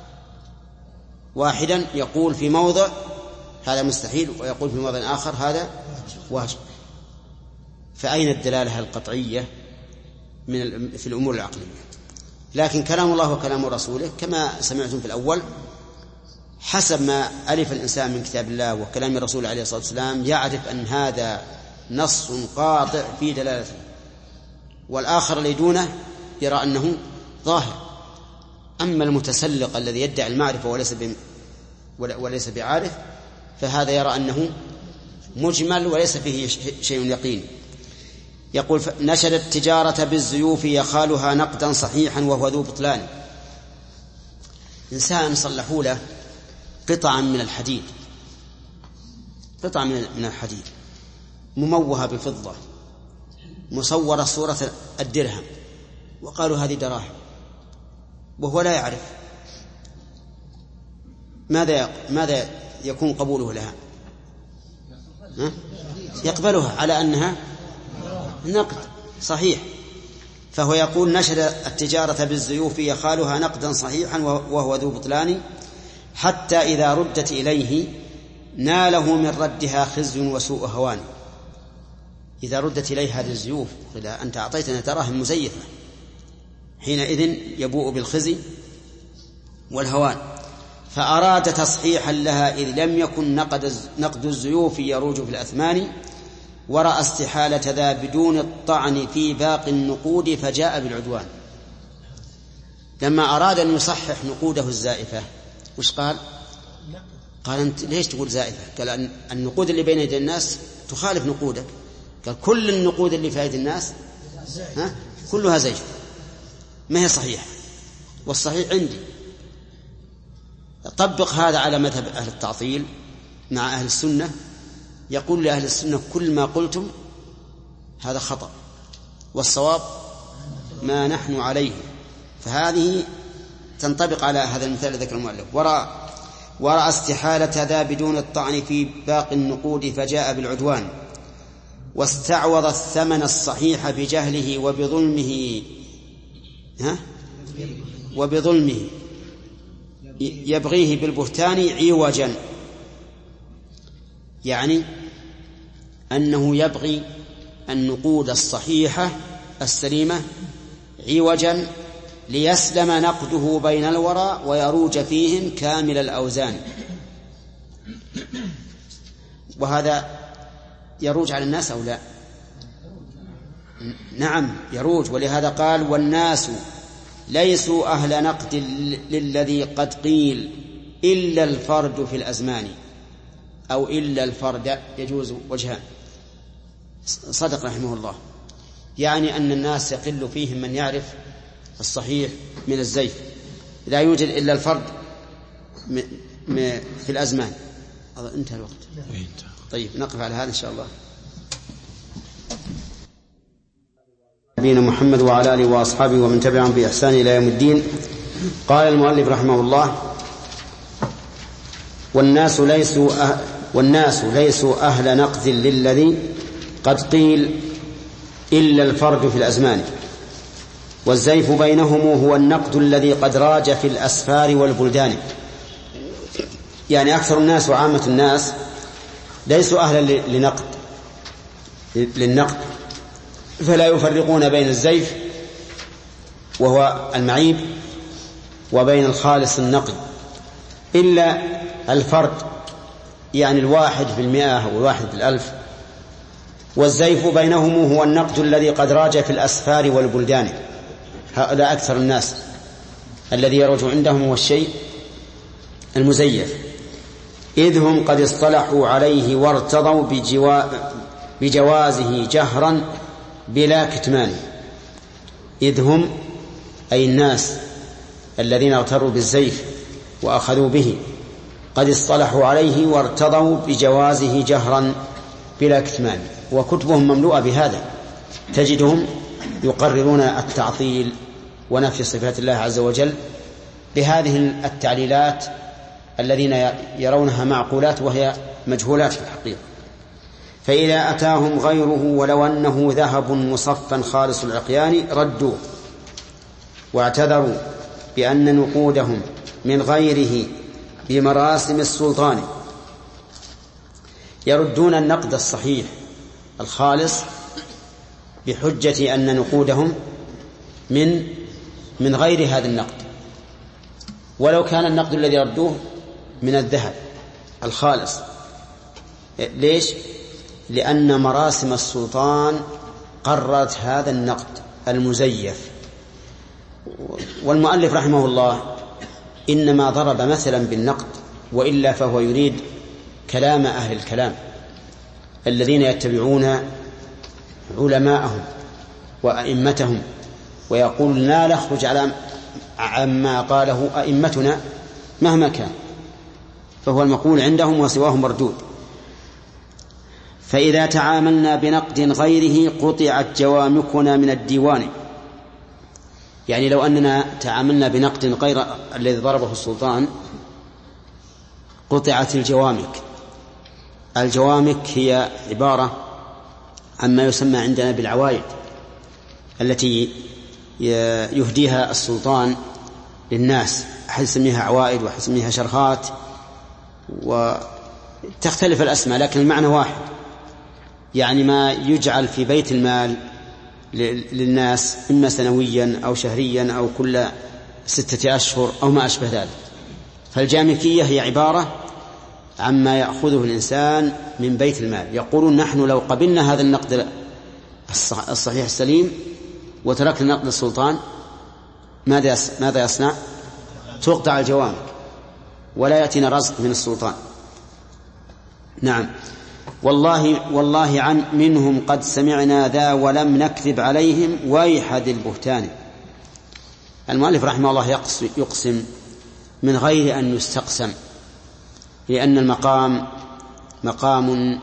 واحدا يقول في موضع هذا مستحيل ويقول في موضع آخر هذا واجب. فأين الدلالة القطعية من في الأمور العقلية؟ لكن كلام الله وكلام رسوله كما سمعتم في الأول، حسب ما ألف الإنسان من كتاب الله وكلام الرسول عليه الصلاة والسلام يعرف أن هذا نص قاطع في دلالته، والآخر اللي دونه يرى أنه ظاهر. أما المتسلق الذي يدعي المعرفة وليس وليس بعارف، فهذا يرى أنه مجمل وليس فيه شيء يقين. يقول نشد التجارة بالزيوف يخالها نقدا صحيحا وهو ذو بطلان. إنسان صلحوا له قطعا من الحديد، قطعا من الحديد مموهة بفضة مصورة صورة الدرهم، وقالوا هذه دراهم، وهو لا يعرف ماذا ماذا يكون قبوله لها. ها؟ يقبلها على أنها نقد صحيح. فهو يقول نشد التجارة بالزيوف يخالها نقدا صحيحا وهو ذو بطلان، حتى إذا ردت إليه ناله من ردها خزي وسوء هوان. إذا ردت إليه هذه الزيوف إذا أنت أعطيتنا دراهم مزيفة، حينئذ يبوء بالخزي والهوان. فأراد تصحيحا لها إذ لم يكن نقد, نقد الزيوف يروج في الأثمان، ورأى استحالة ذا بدون الطعن في باقي النقود فجاء بالعدوان. لما أراد أن يصحح نقوده الزائفة وش قال؟ قال أنت ليش تقول زائفة؟ قال أن النقود اللي بين يدي الناس تخالف نقودك. قال كل النقود اللي في يد الناس ها كلها زيف، ما هي صحيحة، والصحيح عندي. طبق هذا على مذهب أهل التعطيل مع أهل السنة. يقول لأهل السنة كل ما قلتم هذا خطأ، والصواب ما نحن عليه. فهذه تنطبق على هذا المثال الذي ذكر المؤلف. ورأى, ورأى استحالة ذا بدون الطعن في باقي النقود فجاء بالعدوان، واستعوض الثمن الصحيح بجهله وبظلمه ها وبظلمه يبغيه بالبهتان عوجا، يعني أنه يبغي النقود الصحيحة السليمة عوجا ليسلم نقده بين الورى ويروج فيهم كامل الأوزان. وهذا يروج على الناس أو لا؟ نعم يروج. ولهذا قال والناس ليسوا أهل نقد للذي قد قيل إلا الفرد في الأزمان، أو إلا الفرد يجوز وجهان. صدق رحمه الله، يعني أن الناس يقل فيهم من يعرف الصحيح من الزيف، لا يوجد إلا الفرد في الأزمان. انتهى الوقت. طيب نقف على هذا إن شاء الله. نبينا محمد وعلى آله وأصحابه ومن تبعهم بإحسان إلى يوم الدين. قال المؤلف رحمه الله والناس ليسوا أه والناس ليسوا أهل نقد للذي قد قيل إلا الفرد في الأزمان، والزيف بينهم هو النقد الذي قد راج في الأسفار والبلدان. يعني أكثر الناس وعامة الناس ليسوا أهلا لنقد للنقد، فلا يفرقون بين الزيف وهو المعيب وبين الخالص النقد، إلا الفرد يعني الواحد في المئة أو الواحد في الألف. والزيف بينهم هو النقد الذي قد راج في الأسفار والبلدان. هؤلاء أكثر الناس، الذي يروج عندهم هو الشيء المزيف، إذ هم قد اصطلحوا عليه وارتضوا بجوا بجوازه جهرا بلا كتمان. إذ هم أي الناس الذين اغتروا بالزيف وأخذوا به قد اصطلحوا عليه وارتضوا بجوازه جهرا بلا كتمان. وكتبهم مملوءة بهذا، تجدهم يقررون التعطيل ونفي صفات الله عز وجل بهذه التعليلات الذين يرونها معقولات وهي مجهولات في الحقيقة. فإذا أتاهم غيره ولو أنه ذهب مصفا خالص العقيان ردوا واعتذروا بأن نقودهم من غيره بمراسم السلطان. يردون النقد الصحيح الخالص بحجة أن نقودهم من من غير هذا النقد، ولو كان النقد الذي ردوه من الذهب الخالص. ليش؟ لأن مراسم السلطان قررت هذا النقد المزيف. والمؤلف رحمه الله إنما ضرب مثلا بالنقد، وإلا فهو يريد كلام أهل الكلام الذين يتبعون علماءهم وأئمتهم ويقول لا نخرج على عما قاله أئمتنا مهما كان، فهو المقول عندهم وسواهم مردود. فإذا تعاملنا بنقد غيره قطعت جوامكنا من الديوان. يعني لو أننا تعاملنا بنقد غير الذي ضربه السلطان قطعت الجوامك. الجوامك هي عبارة عما يسمى عندنا بالعوائد التي يهديها السلطان للناس، أحد يسميها عوائد وأحد يسميها شرخات، وتختلف الأسماء لكن المعنى واحد، يعني ما يجعل في بيت المال للناس إما سنويا أو شهريا أو كل ستة أشهر أو ما أشبه ذلك. فالجامكية هي عبارة عما يأخذه الإنسان من بيت المال. يقولون نحن لو قبلنا هذا النقد الصحيح السليم وتركنا نقد السلطان ماذا ماذا يصنع؟ تقطع الجوامع ولا يأتينا رزق من السلطان. نعم. والله والله عن منهم قد سمعنا ذا ولم نكذب عليهم ويح ذي البهتان. المؤلف رحمه الله يقسم من غير أن يستقسم، لأن المقام مقام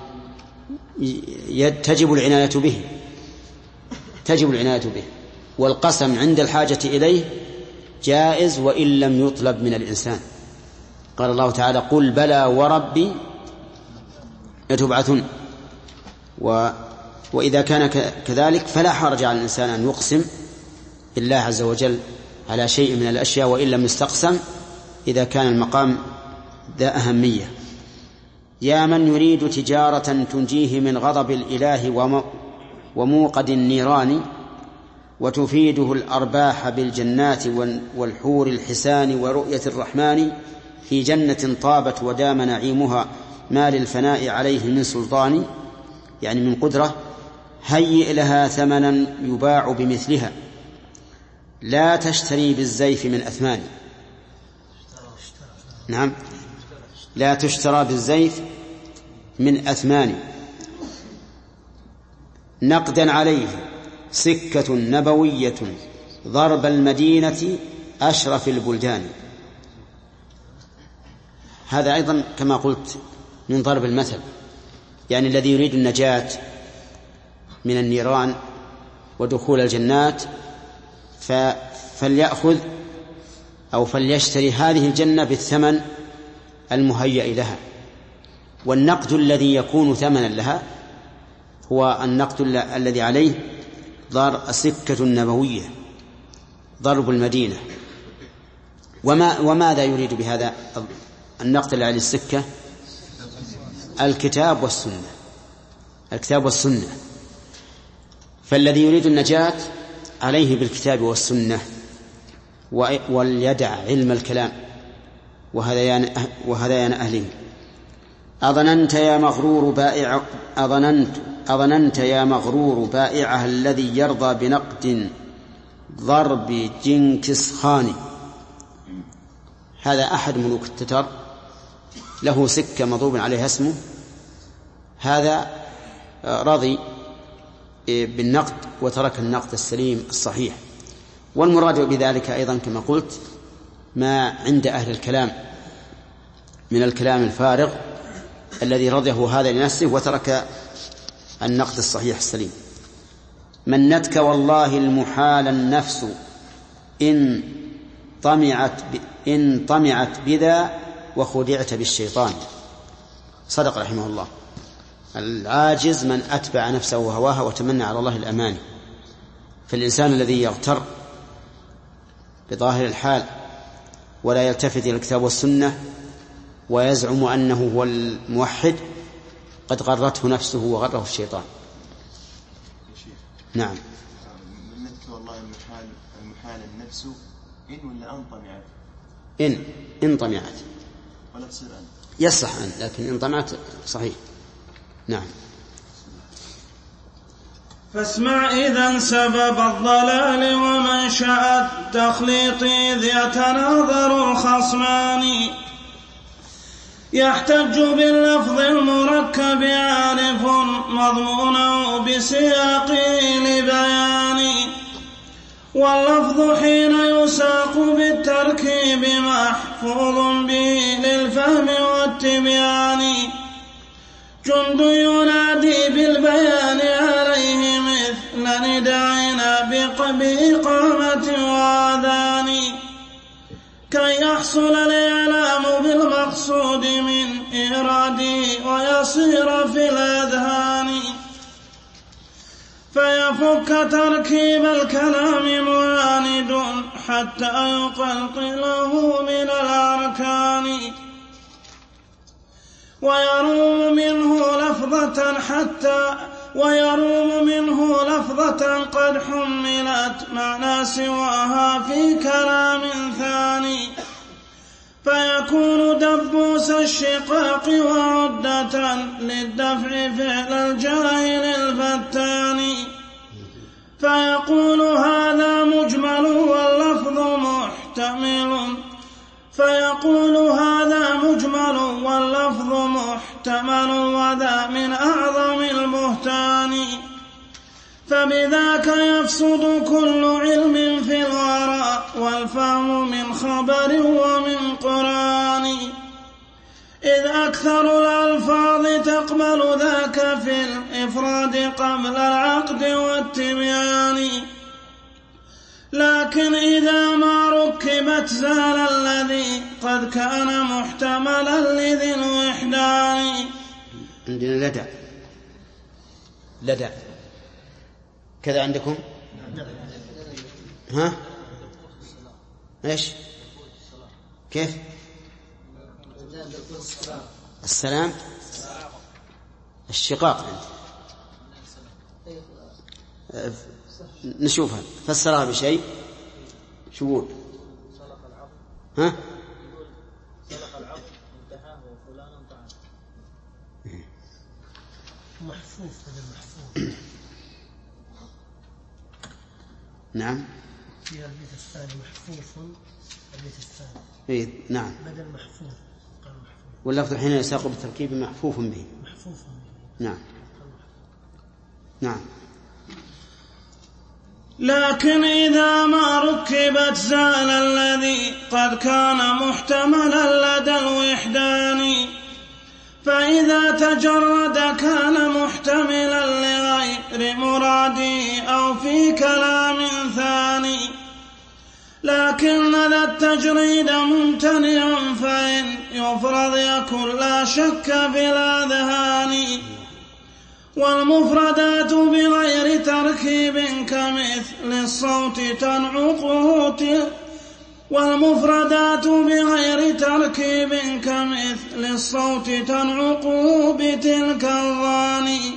تجب العناية به تجب العناية به والقسم عند الحاجة إليه جائز وإن لم يطلب من الإنسان. قال الله تعالى قل بلى وربي لتبعثن، و وإذا كان كذلك فلا حرج على الإنسان أن يقسم بالله عز وجل على شيء من الأشياء وإن لم يستقسم إذا كان المقام ذا أهمية. يا من يريد تجارة تنجيه من غضب الإله وموقد النيران وتفيده الأرباح بالجنات والحور الحسان ورؤية الرحمن في جنة طابت ودام نعيمها ما للفناء عليه من سلطان، يعني من قدرة، هيئ لها ثمنا يباع بمثلها لا تشتري بالزيف من أثمان. نعم، لا تشترى بالزيف من أثمان. نقدا عليه سكة نبوية ضرب المدينة أشرف البلدان. هذا أيضا كما قلت من ضرب المثل، يعني الذي يريد النجاة من النيران ودخول الجنات فليأخذ أو فليشتري هذه الجنة بالثمن المهيأ لها. والنقد الذي يكون ثمنا لها هو النقد الذي عليه ضرب سكة نبوية ضرب المدينة. وما وماذا يريد بهذا النقد الذي عليه السكة؟ الكتاب والسنة الكتاب والسنة. فالذي يريد النجاة عليه بالكتاب والسنة وليدع علم الكلام وهذيان أهله. أظننت يا مغرور بائع أظننت أظننت يا مغرور بائعه الذي يرضى بنقد ضرب جنكس خان. هذا أحد ملوك التتر له سكة مضروب عليها اسمه، هذا رضي بالنقد وترك النقد السليم الصحيح. والمراد بذلك أيضا كما قلت ما عند أهل الكلام من الكلام الفارغ الذي رضيه هذا لنفسه وترك النقد الصحيح السليم. منتك والله المحال النفس إن طمعت إن طمعت بذا وخدعت بالشيطان. صدق رحمه الله. العاجز من أتبع نفسه وهواها وتمنى على الله الأماني. فالإنسان الذي يغتر بظاهر الحال ولا يلتفت إلى الكتاب والسنة ويزعم أنه هو الموحد قد غرته نفسه وغره الشيطان. نعم. منتك والله المحال المحال النفس إن ولا أن طمعت؟ إن إن طمعت ولا تصير أن يصح أن، لكن إن طمعت صحيح. نعم. فاسمع إذن سبب الضلال ومنشأ التخليط إذ يتناظر الخصمان يحتج باللفظ المركب عارف مضمونه بسياقه لبيان، واللفظ حين يساق بالتركيب محفوظ به للفهم والتبيان. جند ينادي بالبيان عليه مثل ندعنا بإقامة وآذان كي يحصل الإعلام بالمقصود من إراده ويصير في الأذهان. فيفك تركيب الكلام معاند حتى يقلقله من الأركان ويروم منه لفظة حتى ويروم منه لفظة قد حملت معنى سواها في كلام ثاني فيكون دبوس الشقاق وعدة للدفع فعل الجاهل الفتان فيقول هذا مجمل واللفظ محتمل فيقول هذا مجمل واللفظ محتمل وذا من أعظم البهتان فبذاك يفسد كل علم في الوراء والفهم من خبر ومن قرآن إذ أكثر الألفاظ تقبل ذاك في الإفراد قبل العقد والتبيان لكن إذا ما ركبت زال الذي قد كان محتملا لذي الوحدان. عندنا لدى لدى كذا عندكم ها ايش كيف السلام الشقاق نشوفها فسرها بشيء شو يقول ها محفوف بدل محفوف نعم في البيت الثاني محفوف البيت الثاني إيه نعم بدل محفوف قال محفوف واللفظ حين يساق بالتركيب محفوف به محفوف به نعم نعم لكن إذا ما ركبت زال الذي قد كان محتملا لدى الوحدان فإذا تجرد كان محتملا لغير مرادي أو في كلام ثاني لكن ذا التجريد ممتنع فإن يفرض يكن لا شك في الأذهان والمفردات بغير تركيب كمثل الصوت تنعقه والمفردات بغير تركيب كمثل الصوت تنعقه بتلك الظاني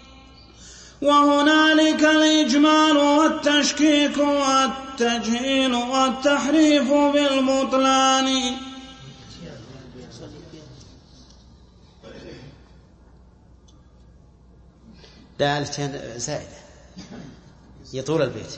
وهنالك الإجمال والتشكيك والتجهيل والتحريف بالبطلان. لا التين زائدة يطول البيت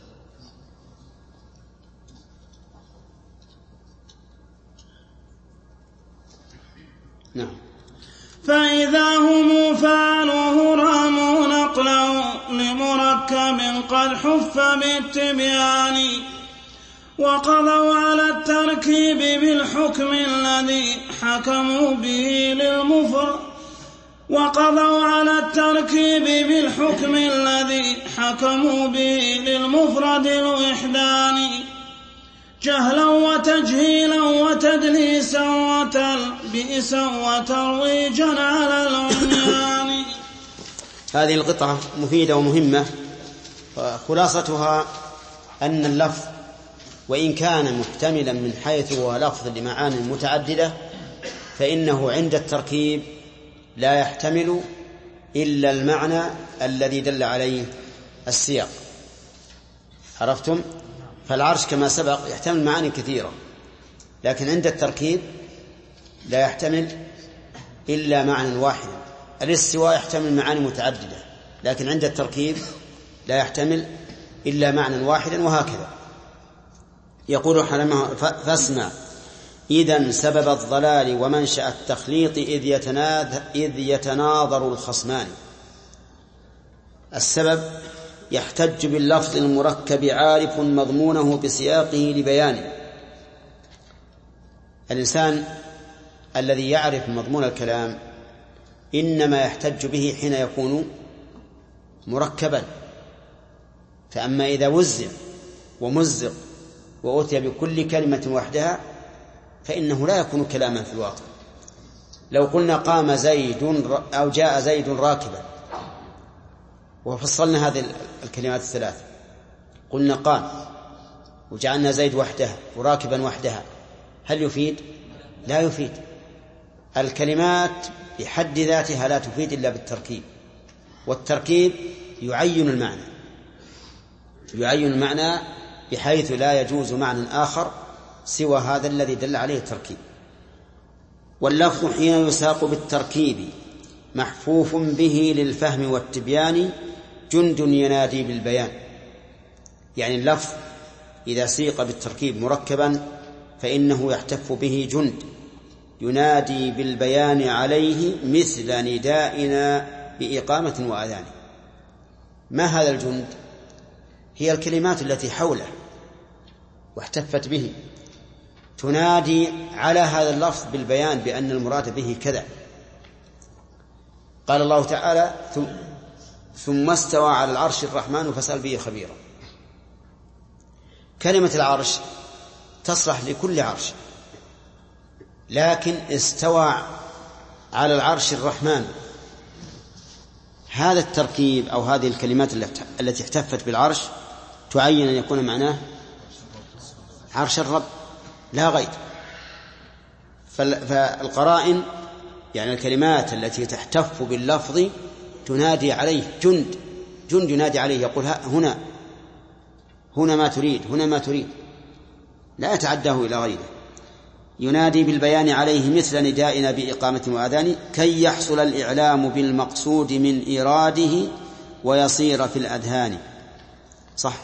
نعم فإذا هم فعلوه راموا نقله لمركب قد حف بالتبيان وقضوا على التركيب بالحكم الذي حكموا به للمفرد وقضوا على التركيب بالحكم الذي حكموا به للمفرد الوحدان جهلا وتجهيلا وتدليسا وتلبيسا وترويجا على العميان. هذه القطعة مفيدة ومهمة خلاصتها أن اللفظ وإن كان محتملا من حيث هو لفظ لمعاني متعددة فإنه عند التركيب لا يحتمل إلا المعنى الذي دل عليه السياق. عرفتم؟ فالعرش كما سبق يحتمل معاني كثيرة لكن عند التركيب لا يحتمل إلا معنى واحدا. الاستواء يحتمل معاني متعددة لكن عند التركيب لا يحتمل إلا معنى واحدا وهكذا. يقول حلمه فاسمع إذن سبب الضلال ومنشأ التخليط إذ يتناظر, إذ يتناظر الخصمان. السبب يحتج باللفظ المركب عارف مضمونه بسياقه لبيانه. الإنسان الذي يعرف مضمون الكلام إنما يحتج به حين يكون مركبا فأما إذا وزع ومزق وأتي بكل كلمة وحدها فإنه لا يكون كلاما في الواقع. لو قلنا قام زيد أو جاء زيد راكبا وفصلنا هذه الكلمات الثلاث، قلنا قام وجعلنا زيد وحدها وراكبا وحدها، هل يفيد؟ لا يفيد. الكلمات بحد ذاتها لا تفيد إلا بالتركيب، والتركيب يعين المعنى يعين المعنى بحيث لا يجوز معنى آخر سوى هذا الذي دل عليه التركيب. واللفظ حين يساق بالتركيب محفوف به للفهم والتبيان جند ينادي بالبيان. يعني اللفظ إذا سيق بالتركيب مركبا فإنه يحتف به جند ينادي بالبيان عليه مثل ندائنا بإقامة وأذان. ما هذا الجند؟ هي الكلمات التي حوله واحتفت به تنادي على هذا اللفظ بالبيان بأن المراد به كذا. قال الله تعالى ثم استوى على العرش الرحمن فاسأل به خبيرا. كلمة العرش تصلح لكل عرش، لكن استوى على العرش الرحمن، هذا التركيب أو هذه الكلمات التي احتفت بالعرش تعين أن يكون معناه عرش الرب لا غير. فالقرائن يعني الكلمات التي تحتف باللفظ تنادي عليه جند جند ينادي عليه يقول هنا هنا ما تريد هنا ما تريد، لا يتعداه إلى غيره. ينادي بالبيان عليه مثل ندائنا بإقامة وأذان كي يحصل الإعلام بالمقصود من إراده ويصير في الأذهان. صح،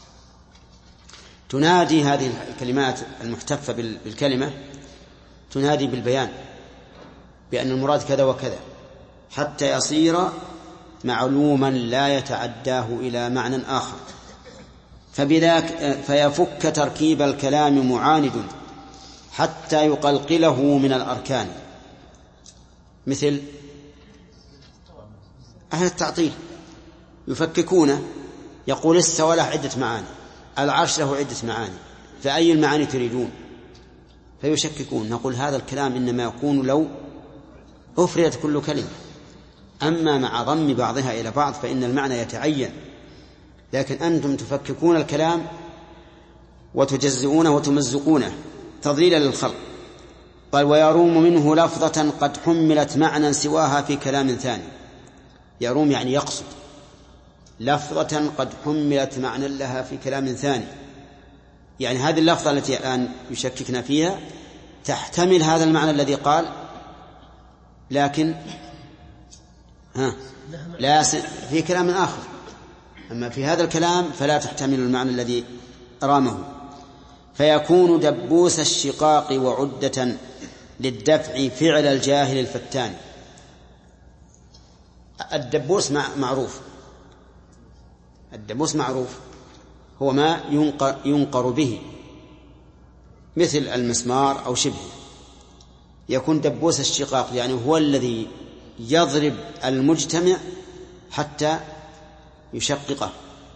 تنادي هذه الكلمات المحتفة بالكلمة تنادي بالبيان بأن المراد كذا وكذا حتى يصير معلوما لا يتعداه إلى معنى آخر، فبذاك فيفك تركيب الكلام معاند حتى يقلقله من الأركان. مثل أهل التعطيل يفككونه، يقول استوى له عدة معاني، العرش له عدة معاني، فأي المعاني تريدون؟ فيشككون. نقول هذا الكلام إنما يكون لو أفردت كل كلمة، أما مع ضم بعضها إلى بعض فإن المعنى يتعين، لكن أنتم تفككون الكلام وتجزئونه وتمزقونه تضليلا للخلق. قال ويروم منه لفظة قد حملت معنى سواها في كلام ثاني. يروم يعني يقصد، لفظة قد حملت معنى لها في كلام ثاني، يعني هذه اللفظة التي الآن يشككنا فيها تحتمل هذا المعنى الذي قال، لكن ها لا في كلام آخر، أما في هذا الكلام فلا تحتمل المعنى الذي رامه. فيكون دبوس الشقاق وعدة للدفع فعل الجاهل الفتان. الدبوس معروف، الدبوس معروف هو ما ينقر, ينقر به مثل المسمار أو شبهه. يكون دبوس الشقاق يعني هو الذي يضرب المجتمع حتى يشققه.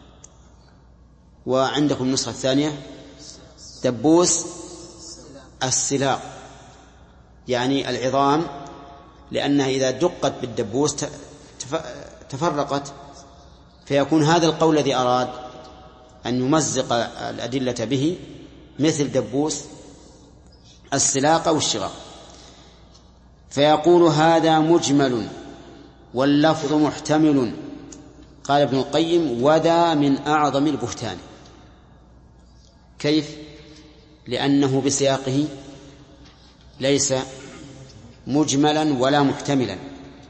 وعندكم النسخة الثانية دبوس السلاق، يعني العظام، لأنها إذا دقت بالدبوس تفرقت. فيكون هذا القول الذي أراد أن يمزق الأدلة به مثل دبوس السلاق والشقاق. فيقول هذا مجمل واللفظ محتمل. قال ابن القيم وذا من أعظم البهتان. كيف؟ لأنه بسياقه ليس مجملا ولا محتملا.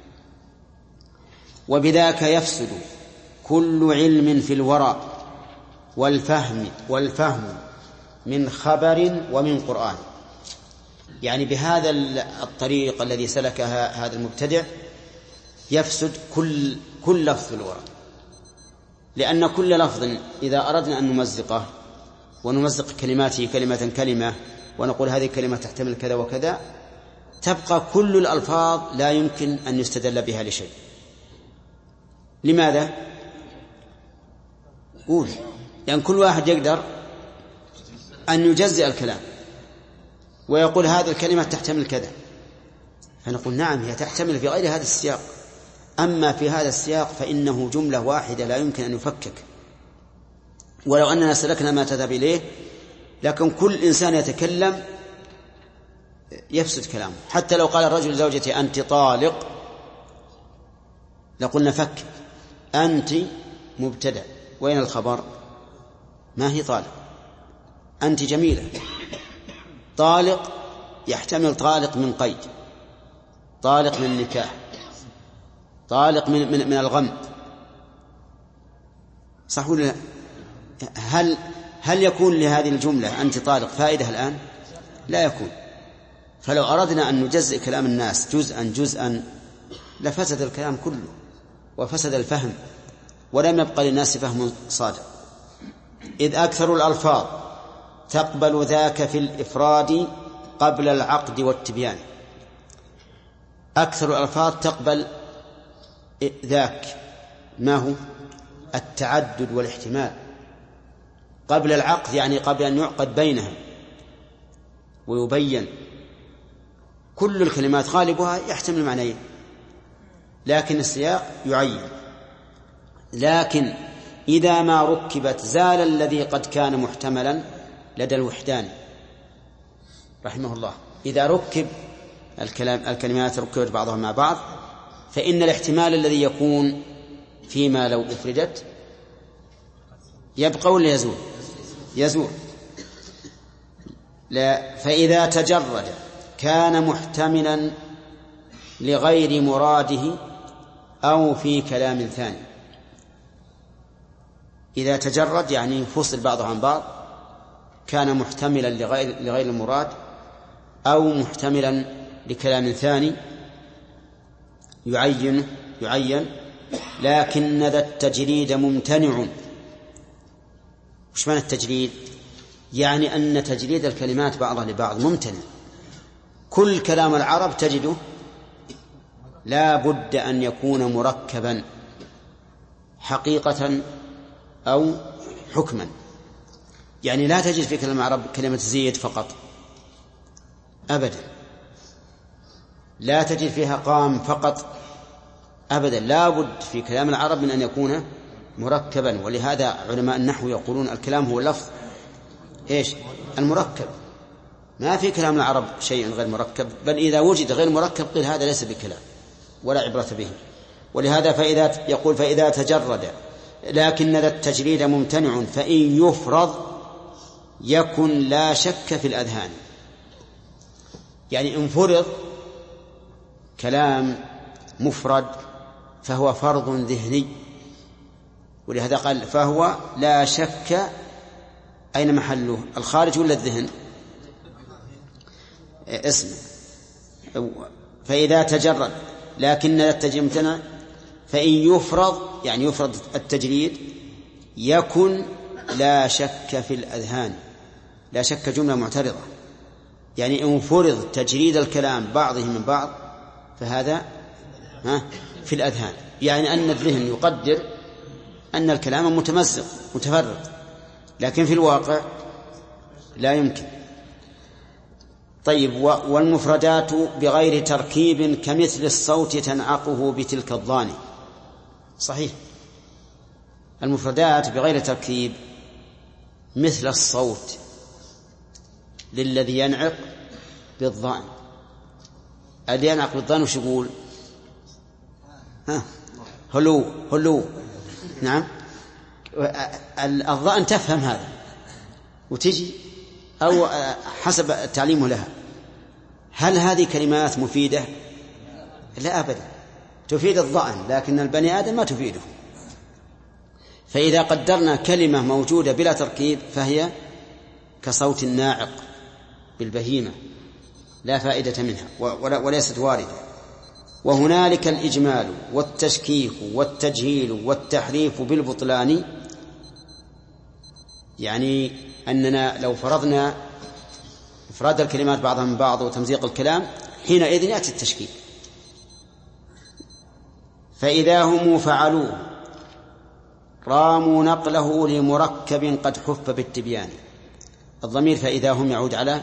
وبذاك يفسد كل علم في الورى والفهم والفهم من خبر ومن قرآن. يعني بهذا الطريق الذي سلكها هذا المبتدع يفسد كل كل لفظ في الورى، لأن كل لفظ إذا أردنا أن نمزقه ونمزق كلماته كلمة كلمة ونقول هذه الكلمة تحتمل كذا وكذا، تبقى كل الألفاظ لا يمكن أن يستدل بها لشيء. لماذا؟ قول. يعني كل واحد يقدر أن يجزئ الكلام ويقول هذه الكلمة تحتمل كذا، فنقول نعم هي تحتمل في غير هذا السياق، أما في هذا السياق فإنه جملة واحدة لا يمكن أن يفكك، ولو أننا سلكنا ما تذهب إليه لكن كل إنسان يتكلم يفسد كلامه. حتى لو قال الرجل لزوجته أنت طالق لقلنا فك، أنت مبتدأ، وين الخبر؟ ما هي طالق، أنت جميلة. طالق يحتمل طالق من قيد، طالق من النكاح، طالق من, من, من الغم، صح ولا لا؟ هل هل يكون لهذه الجملة أنت طالق فائدة الآن؟ لا يكون. فلو أردنا أن نجزئ كلام الناس جزءا جزءا لفسد الكلام كله وفسد الفهم، ولم يبقى للناس فهم صادق. إذ أكثر الألفاظ تقبل ذاك في الإفراد قبل العقد والتبيان. أكثر الألفاظ تقبل ذاك، ما هو؟ التعدد والاحتمال قبل العقد، يعني قبل أن يعقد بينهم ويبين. كل الكلمات غالبها يحتمل معنيين لكن السياق يعين. لكن إذا ما ركبت زال الذي قد كان محتملا لدى الوحدان رحمه الله. إذا ركب الكلام الكلمات ركبت بعضها مع بعض فإن الاحتمال الذي يكون فيما لو أفردت يبقى ولا يزول؟ يزول. لا. فإذا تجرد كان محتملا لغير مراده أو في كلام ثاني. إذا تجرد يعني فصل بعضه عن بعض كان محتملا لغير, لغير المراد أو محتملا لكلام ثاني يعين يعين لكن ذا التجريد ممتنع. وش معنى التجريد؟ يعني أن تجريد الكلمات بعضها لبعض ممتنع. كل كلام العرب تجده لا بد أن يكون مركبا حقيقة أو حكما. يعني لا تجد في كلام العرب كلمة زيد فقط أبدا، لا تجد فيها قام فقط أبدا، لا بد في كلام العرب من أن يكون مركبا. ولهذا علماء النحو يقولون الكلام هو اللفظ إيش؟ المركب. ما في كلام العرب شيء غير مركب، بل إذا وجد غير مركب قيل هذا ليس بكلام ولا عبرة به. ولهذا فإذا يقول فإذا تجرد لكن ذا التجريد ممتنع فإن يفرض يكن لا شك في الأذهان. يعني إن فرض كلام مفرد فهو فرض ذهني، ولهذا قال فهو لا شك. أين محله؟ الخارج ولا الذهن؟ اسم. فإذا تجرد لكن التجريد ممتنع فإن يفرض يعني يفرض التجريد يكن لا شك في الأذهان. لا شك جملة معترضة، يعني إن فرض تجريد الكلام بعضه من بعض فهذا ها في الأذهان، يعني أن الذهن يقدر أن الكلام متمزق متفرق، لكن في الواقع لا يمكن. طيب والمفردات بغير تركيب كمثل الصوت تنعقه بتلك الضاني. صحيح، المفردات بغير تركيب مثل الصوت للذي ينعق بالضان. الذي ينعق بالضان وش يقول؟ ها هلو هلو. نعم، الضان تفهم هذا وتجي أو حسب تعليمه لها. هل هذه كلمات مفيدة؟ لا أبدا، تفيد الضأن لكن البني آدم ما تفيده. فإذا قدرنا كلمة موجودة بلا تركيب فهي كصوت الناعق بالبهيمة لا فائدة منها وليست واردة. وهنالك الإجمال والتشكيك والتجهيل والتحريف بالبطلان، يعني أننا لو فرضنا إفراد الكلمات بعضها من بعض وتمزيق الكلام حينئذ يأتي التشكيك. فإذا هم فعلوه راموا نقله لمركب قد حف بالتبيان. الضمير فإذا هم يعود على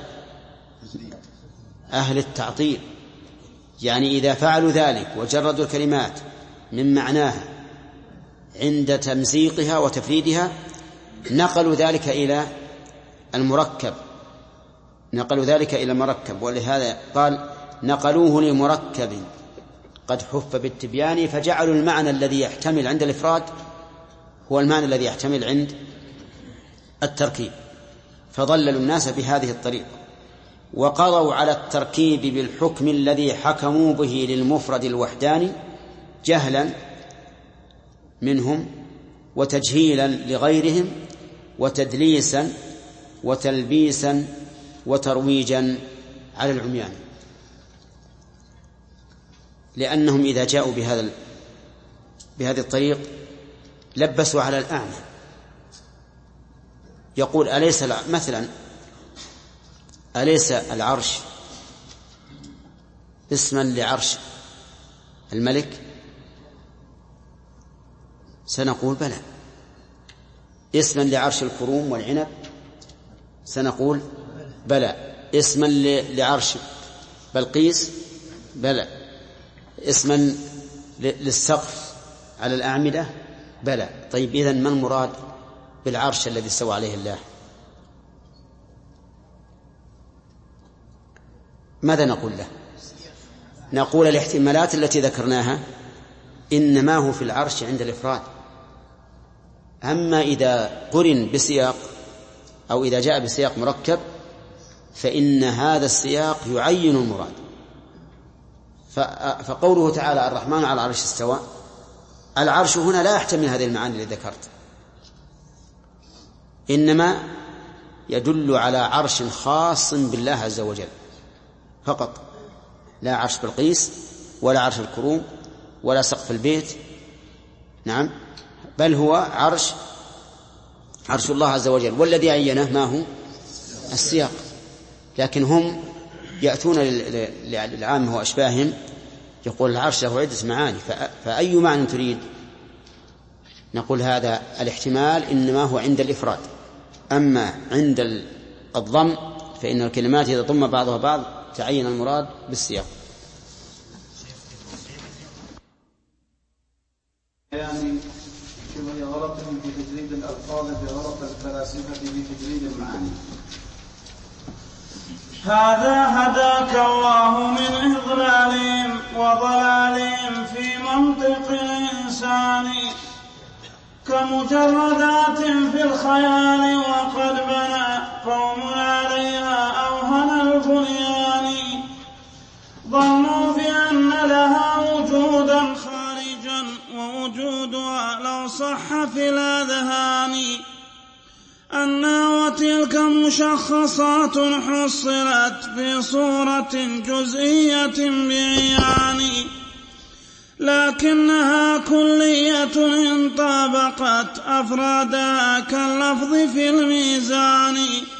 أهل التعطيل، يعني إذا فعلوا ذلك وجردوا الكلمات من معناها عند تمزيقها وتفريدها نقلوا ذلك إلى المركب نقلوا ذلك إلى مركب، ولهذا قال نقلوه لمركب قد حف بالتبيان، فجعلوا المعنى الذي يحتمل عند الإفراد هو المعنى الذي يحتمل عند التركيب، فضللوا الناس بهذه الطريقة، وقضوا على التركيب بالحكم الذي حكموا به للمفرد الوحداني جهلا منهم وتجهيلا لغيرهم وتدليسا وتلبيسا وترويجا على العميان، لأنهم إذا جاءوا بهذا بهذه الطريق لبسوا على الأعمى. يقول أليس مثلا أليس العرش اسما لعرش الملك؟ سنقول بلى. اسما لعرش الكروم والعنب؟ سنقول بلى. اسما لعرش بلقيس؟ بلى. اسما للسقف على الأعمدة؟ بلى. طيب إذن ما المراد بالعرش الذي استوى عليه الله؟ ماذا نقول له؟ نقول الاحتمالات التي ذكرناها إنما هو في العرش عند الإفراد، أما إذا قرن بسياق أو إذا جاء بسياق مركب فإن هذا السياق يعين المراد. فقوله تعالى الرحمن على العرش استوى، العرش هنا لا يحتمل هذه المعاني التي ذكرت، إنما يدل على عرش خاص بالله عز وجل فقط، لا عرش بلقيس ولا عرش الكروم ولا سقف البيت، نعم، بل هو عرش عرش الله عز وجل، والذي عينه ما هو السياق. لكن هم يأتون للعامة وأشباههم يقول العرش له عدة معاني، فأي معنى تريد؟ نقول هذا الاحتمال إنما هو عند الإفراد، أما عند الضم فإن الكلمات إذا ضم بعضها بعض تعين المراد بالسياق. يعني شبه غلطهم في تجريد الألفاظ بغلط الفلاسفة في تجريد المعاني. هذا هداك الله من إضلالهم وضلالهم في منطق الإنسان كمجردات في الخيال، وقد بنى قوم عليها أوهن البنيان، ظنوا بأن لها وجودا خارجا ووجودها لو صح في الأذهان أنها وتلك مشخصات حصلت في صورة جزئية بعيان، لكنها كلية إن طابقت أفرادها كاللفظ في الميزان،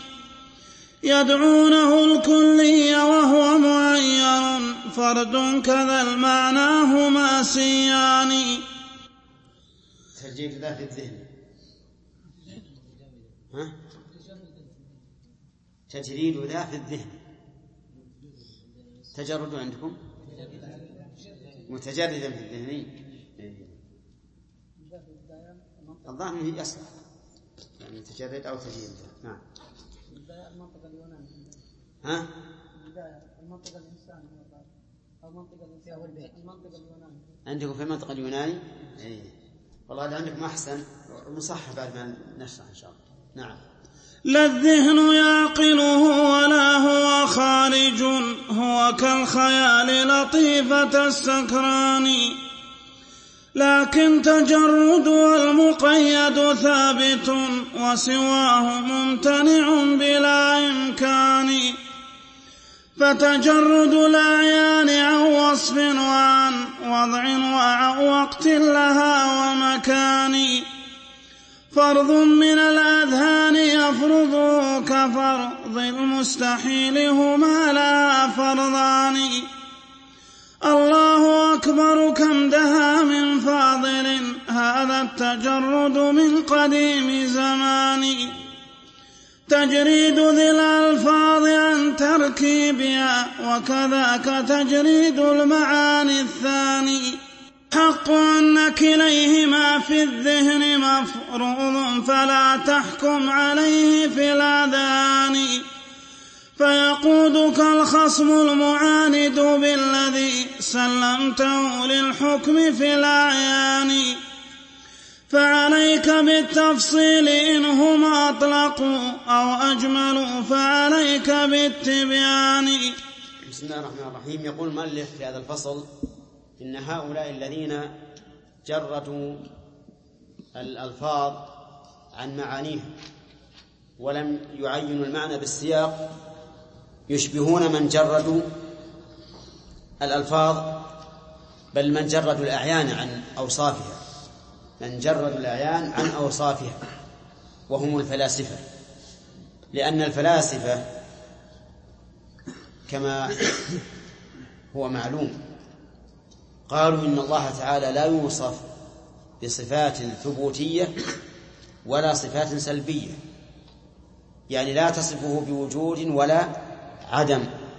يدعونه الكلي وهو معين فرد كذا المعنى هما سيان. تجريد ذا في الذهن، ها؟ تجريد ذا في الذهن، تجرد عندكم متجردا في الذهن، الظاهر انه يصلح يعني متجرد او تجريد. نعم. المنطق اليوناني، ها؟ المنطق الإنساني أو منطق الإنساني، المنطق اليوناني عندكم في المنطق اليوناني؟ إيه. والله هذا عندكم أحسن مصحح بعد ما نشرح إن شاء الله. نعم. لا الذهن يعقله ولا هو خارج، هو كالخيال لطيفة السكران، لكن تجرد والمقيد ثابت وسواه ممتنع بلا إمكان، فتجرد الأعيان عن وصف وعن وضع وعن وقت لها ومكان، فرض من الأذهان يفرضه كفرض المستحيل هما لا فرضان. الله أكبر كم دها من فاضل هذا التجرد من قديم زمان، تجريد ذي الألفاظ عن تركيبها وكذاك تجريد المعاني الثاني. والحق أن كليهما في الذهن مفروض فلا تحكم عليه في الأذهان فيقودك الخصم المعاند بالذي سلمته للحكم في الأعيان فعليك بالتفصيل إن هم أطلقوا أو أجملوا فعليك بالتبيان. بسم الله الرحمن الرحيم. يقول المؤلف في هذا الفصل إن هؤلاء الذين جردوا الألفاظ عن معانيها ولم يعينوا المعنى بالسياق يشبهون من جردوا الألفاظ بل من جردوا الأعيان عن أوصافها من جردوا الأعيان عن أوصافها وهم الفلاسفة، لأن الفلاسفة كما هو معلوم قالوا إن الله تعالى لا يوصف بصفات ثبوتية ولا صفات سلبية، يعني لا تصفه بوجود ولا عدم.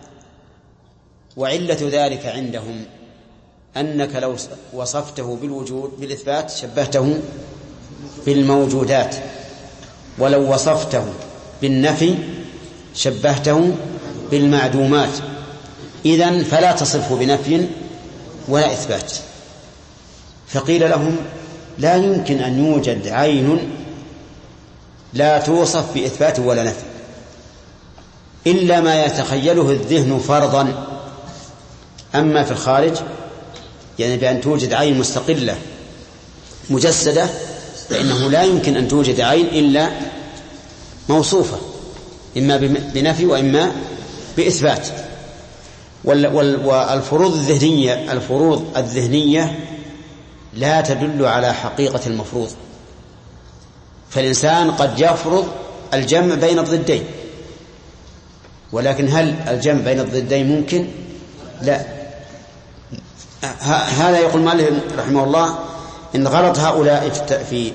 وعلة ذلك عندهم أنك لو وصفته بالوجود بالإثبات شبهته بالموجودات، ولو وصفته بالنفي شبهته بالمعدومات، إذن فلا تصفه بنفي ولا إثبات. فقيل لهم لا يمكن أن يوجد عين لا توصف بإثبات ولا نفي إلا ما يتخيله الذهن فرضا، أما في الخارج يعني بأن توجد عين مستقلة مجسدة فإنه لا يمكن أن توجد عين إلا موصوفة إما بنفي وإما بإثبات. والفروض الذهنية الفروض الذهنية لا تدل على حقيقة المفروض، فالإنسان قد يفرض الجمع بين الضدين، ولكن هل الجمع بين الضدين ممكن؟ لا. هذا يقول مالك رحمه الله إن غلط هؤلاء في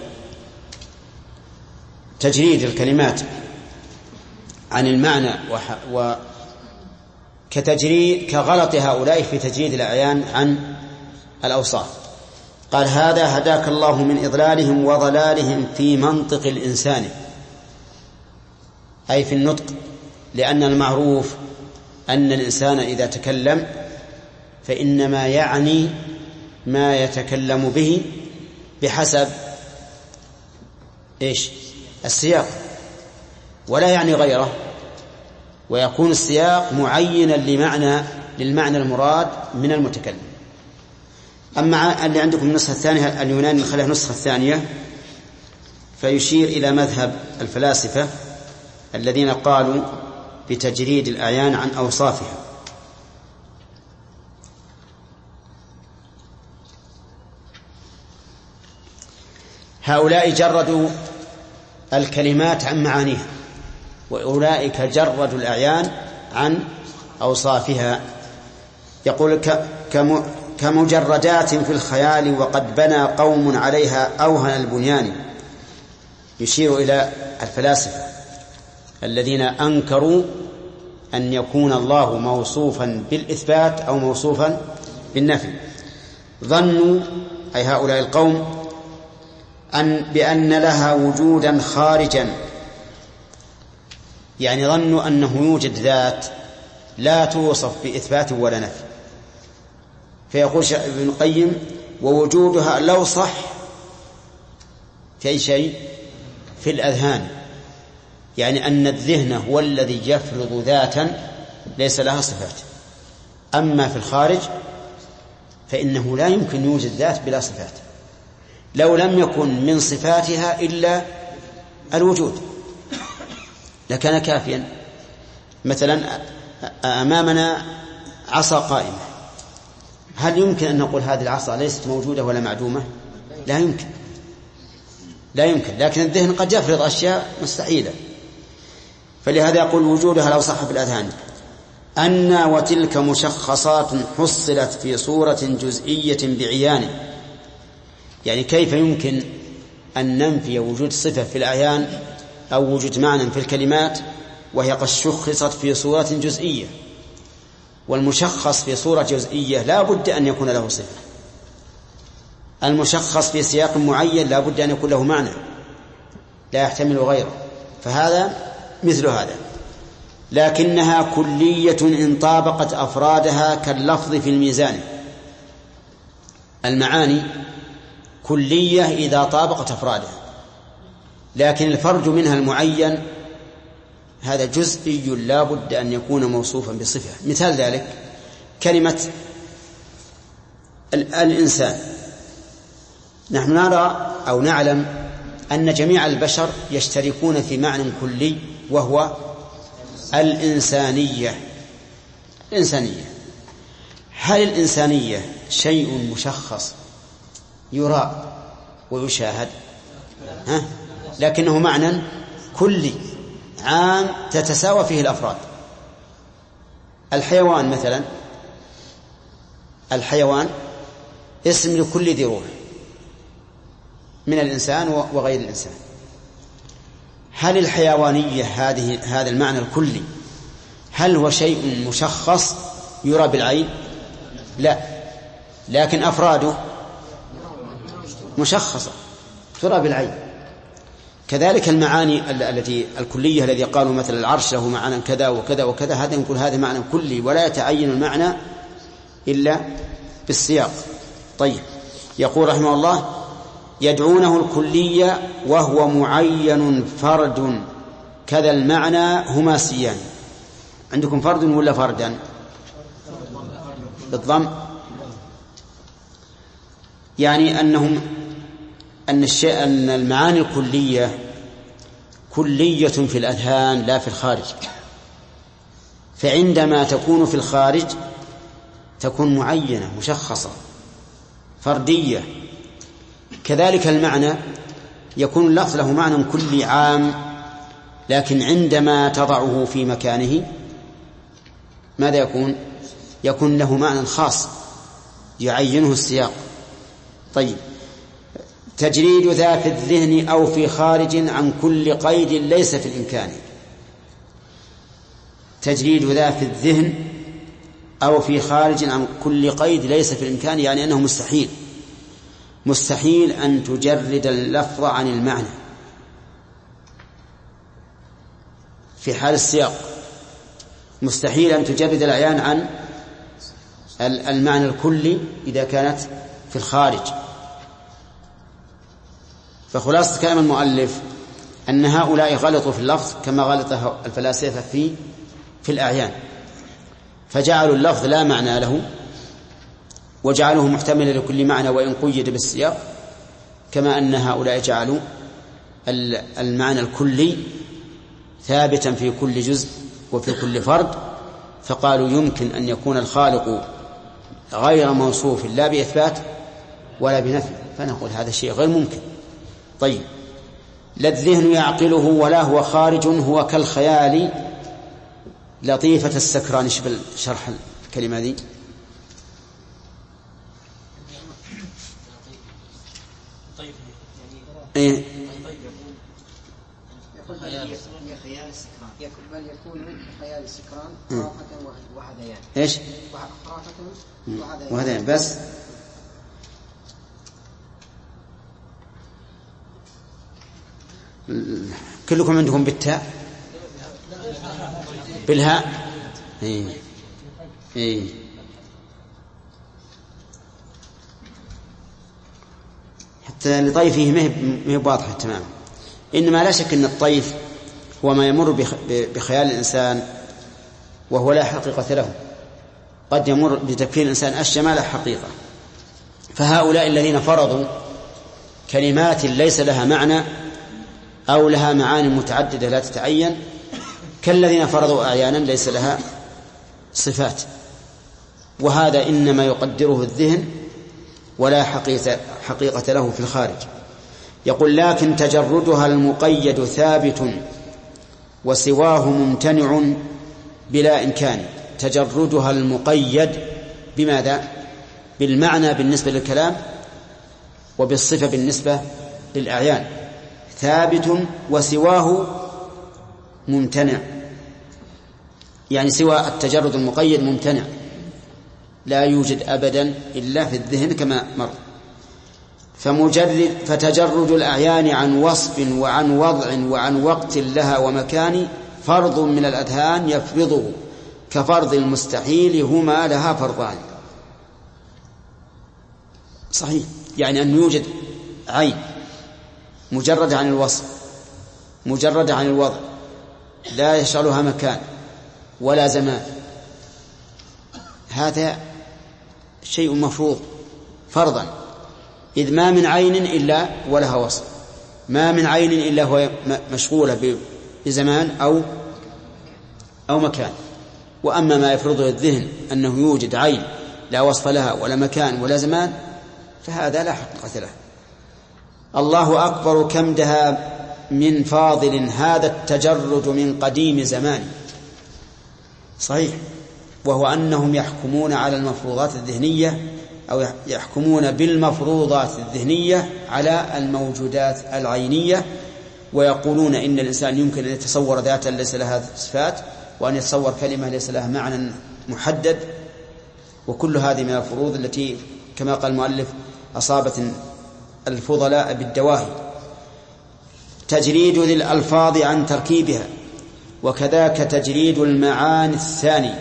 تجريد الكلمات عن المعنى وكتجريد كغلط هؤلاء في تجريد الأعيان عن الأوصاف. قال هذا هداك الله من إضلالهم وضلالهم في منطق الإنسان، أي في النطق، لأن المعروف أن الإنسان إذا تكلم فإنما يعني ما يتكلم به بحسب إيش السياق ولا يعني غيره، ويكون السياق معينا لمعنى للمعنى المراد من المتكلم. أما اللي عندكم النسخة الثانية اليوناني خليها النسخة الثانية فيشير إلى مذهب الفلاسفة الذين قالوا بتجريد الأعيان عن أوصافها. هؤلاء جردوا الكلمات عن معانيها وأولئك جردوا الأعيان عن أوصافها. يقول كمجردات في الخيال وقد بنى قوم عليها أوهن البنيان، يشير إلى الفلاسفة الذين أنكروا أن يكون الله موصوفا بالإثبات أو موصوفا بالنفي. ظنوا أي هؤلاء القوم أن بأن لها وجودا خارجا، يعني ظنوا أنه يوجد ذات لا توصف بإثبات ولا نفي. فيقول ابن القيم ووجودها لو صح في أي شيء في الأذهان، يعني أن الذهن هو الذي يفرض ذاتا ليس لها صفات. أما في الخارج فإنه لا يمكن يوجد ذات بلا صفات، لو لم يكن من صفاتها إلا الوجود لكان كافيا. مثلا أمامنا عصا قائمة، هل يمكن أن نقول هذه العصا ليست موجودة ولا معدومة؟ لا يمكن لا يمكن لكن الذهن قد يفرض أشياء مستحيلة. فلهذا يقول وجودها لو صح في الأذهان أن وتلك مشخصات حصلت في صورة جزئية بعيان، يعني كيف يمكن أن ننفي وجود صفة في الأعيان أو وجود معنى في الكلمات وهي قد شخصت في صورة جزئية؟ والمشخص في صورة جزئية لا بد أن يكون له صفة، المشخص في سياق معين لا بد أن يكون له معنى لا يحتمل غيره، فهذا مثل هذا. لكنها كلية إن طابقت أفرادها كاللفظ في الميزان. المعاني كلية إذا طابقت أفرادها، لكن الفرد منها المعين هذا جزئي لا بد أن يكون موصوفا بصفة. مثال ذلك كلمة الإنسان. نحن نرى أو نعلم أن جميع البشر يشتركون في معنى كلي وهو الإنسانية. الإنسانية، هل الإنسانية شيء مشخص يرى ويشاهد؟ ها؟ لكنه معنى كلي عام تتساوى فيه الأفراد. الحيوان مثلا، الحيوان اسم لكل ذي روح من الإنسان وغير الإنسان. هل الحيوانية هذه هذا المعنى الكلي هل هو شيء مشخص يرى بالعين؟ لا، لكن أفراده مشخصة ترى بالعين. كذلك المعاني التي الكلية الذي قالوا مثل العرش له معنى كذا وكذا وكذا، هذا يقول هذا معنى كلي ولا يتعين المعنى إلا بالسياق. طيب، يقول رحمه الله يدعونه الكلية وهو معين فرد كذا المعنى هما سيان. عندكم فرد ولا فردا؟ بالضم، يعني أنهم أن الشيء أن المعاني الكلية كلية في الأذهان لا في الخارج، فعندما تكون في الخارج تكون معينة مشخصة فردية. كذلك المعنى يكون اللفظ له معنى كلي عام، لكن عندما تضعه في مكانه ماذا يكون؟ يكون له معنى خاص يعينه السياق. طيب، تجريد ذا في الذهن أو في خارج عن كل قيد ليس في الإمكان. تجريد ذا في الذهن أو في خارج عن كل قيد ليس في الإمكان، يعني أنه مستحيل مستحيل أن تجرد اللفظ عن المعنى في حال السياق، مستحيل أن تجرد الأعيان عن المعنى الكلي إذا كانت في الخارج. فخلاصة كلام المؤلف أن هؤلاء غلطوا في اللفظ كما غلط الفلاسفة في في الأعيان، فجعلوا اللفظ لا معنى له وجعلوه محتملا لكل معنى وإن قيد بالسياق، كما أن هؤلاء جعلوا المعنى الكلي ثابتا في كل جزء وفي كل فرد، فقالوا يمكن أن يكون الخالق غير موصوف لا بإثبات ولا بنفي، فنقول هذا شيء غير ممكن. طيب، لا الذهن يعقله ولا هو خارج هو كالخيال لطيفة السكران. ايش بالشرح الكلمة دي؟ ايه خيال السكران يكون بل يكون خيال السكران خرافة وهذيان. ايش؟ خرافة وهذيان بس. كلكم عندكم بالتاء بالهاء؟ ايه ايه حتى لطيفه ما هي واضحة تماما. إنما لا شك أن الطيف هو ما يمر بخيال الإنسان وهو لا حقيقة له، قد يمر بتفكير الإنسان أشياء ما لا حقيقة. فهؤلاء الذين فرضوا كلمات ليس لها معنى أو لها معاني متعددة لا تتعين كالذين فرضوا أعيانا ليس لها صفات، وهذا إنما يقدره الذهن ولا حقيقة, حقيقة له في الخارج. يقول لكن تجردها المقيد ثابت وسواه ممتنع بلا إمكان. تجردها المقيد بماذا؟ بالمعنى بالنسبة للكلام وبالصفة بالنسبة للأعيان. ثابت وسواه ممتنع، يعني سوى التجرد المقيد ممتنع لا يوجد أبدا إلا في الذهن كما مر. فمجرد فتجرد الأعيان عن وصف وعن وضع وعن وقت لها ومكان فرض من الأذهان يفرضه كفرض المستحيل هما لها فرضان. صحيح، يعني أن يوجد عين مجرد عن الوصف مجرد عن الوضع لا يشغلها مكان ولا زمان، هذا شيء مفروض فرضا، إذ ما من عين إلا ولها وصف، ما من عين إلا هو مشغولة بزمان أو أو مكان. وأما ما يفرضه الذهن أنه يوجد عين لا وصف لها ولا مكان ولا زمان فهذا لا حقيقة له. الله أكبر كم دها من فاضل هذا التجرد من قديم زمان. صحيح، وهو أنهم يحكمون على المفروضات الذهنية أو يحكمون بالمفروضات الذهنية على الموجودات العينية، ويقولون إن الإنسان يمكن أن يتصور ذاتا ليس لها صفات، وأن يتصور كلمة ليس لها معنى محدد، وكل هذه من الفروض التي كما قال المؤلف أصابت الفضلاء بالدواهي. تجريد ذي الألفاظ عن تركيبها، وكذاك تجريد المعاني الثاني،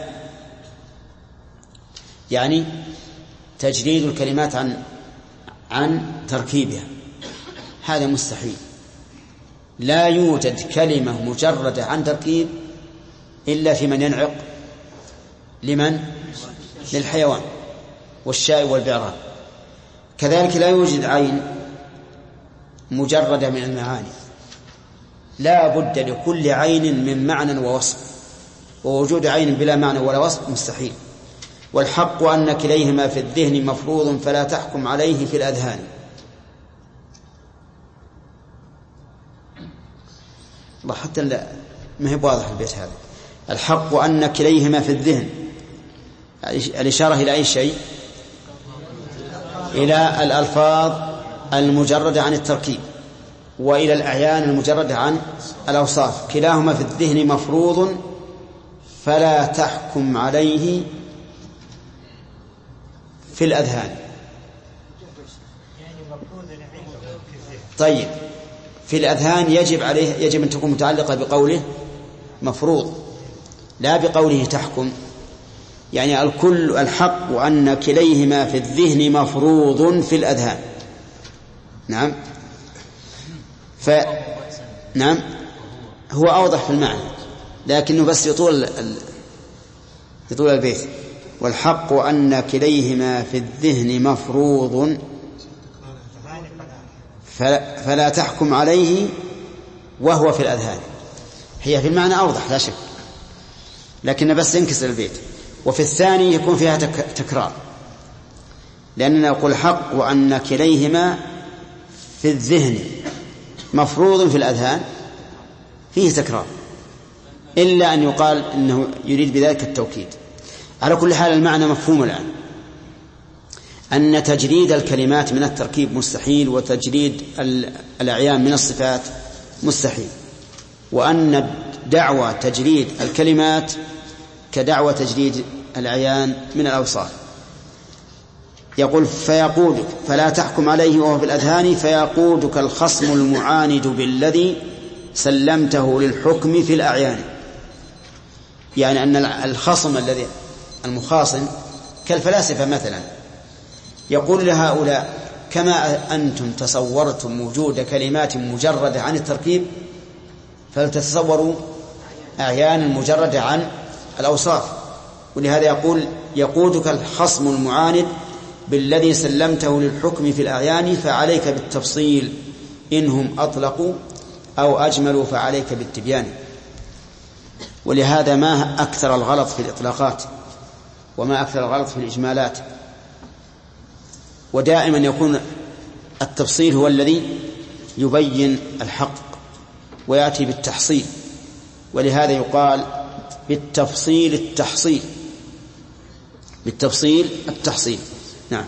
يعني تجريد الكلمات عن عن تركيبها، هذا مستحيل. لا يوجد كلمة مجردة عن تركيب إلا في من ينعق لمن؟ للحيوان والشاء والبعران. كذلك لا يوجد عين مجردة من المعاني، لا بد لكل عين من معنى ووصف، ووجود عين بلا معنى ولا وصف مستحيل. والحق أن كليهما في الذهن مفروض فلا تحكم عليه في الأذهان. الله حتى لا ما هي واضح البيت هذا. الحق أن كليهما في الذهن، الإشارة إلى أي شيء؟ إلى الألفاظ المجردة عن التركيب وإلى الأعيان المجردة عن الأوصاف. كلاهما في الذهن مفروض فلا تحكم عليه في الأذهان. طيب، في الأذهان يجب عليه يجب أن تكون متعلقة بقوله مفروض لا بقوله تحكم. يعني الكل الحق أن كليهما في الذهن مفروض في الأذهان. نعم ف نعم هو أوضح في المعنى، لكنه بس يطول ال... يطول البيت. والحق أن كليهما في الذهن مفروض فلا, فلا تحكم عليه وهو في الأذهان. هي في المعنى أوضح لا شك، لكن بس ينكسر البيت. وفي الثاني يكون فيها تك... تكرار، لأننا نقول حق وأن كليهما في الذهن مفروض في الأذهان فيه تكرار، إلا أن يقال إنه يريد بذلك التوكيد. على كل حال المعنى مفهوم الآن، أن تجريد الكلمات من التركيب مستحيل، وتجريد الأعيان من الصفات مستحيل، وأن دعوى تجريد الكلمات كدعوى تجريد الأعيان من الأوصاف. يقول فيقودك فلا تحكم عليه وهو في الأذهان، فيقودك الخصم المعاند بالذي سلمته للحكم في الأعيان. يعني أن الخصم الذي المخاصم كالفلاسفة مثلا، يقول لهؤلاء كما أنتم تصورتم وجود كلمات مجردة عن التركيب فلتتصوروا أعيان مجردة عن الأوصاف. ولهذا يقول يقودك الخصم المعاند بالذي سلمته للحكم في الأعيان، فعليك بالتفصيل إنهم أطلقوا أو أجملوا فعليك بالتبيان. ولهذا ما أكثر الغلط في الإطلاقات وما أكثر الغلط في الإجمالات، ودائما يكون التفصيل هو الذي يبين الحق ويأتي بالتحصيل. ولهذا يقال بالتفصيل التحصيل، بالتفصيل التحصيل. نعم.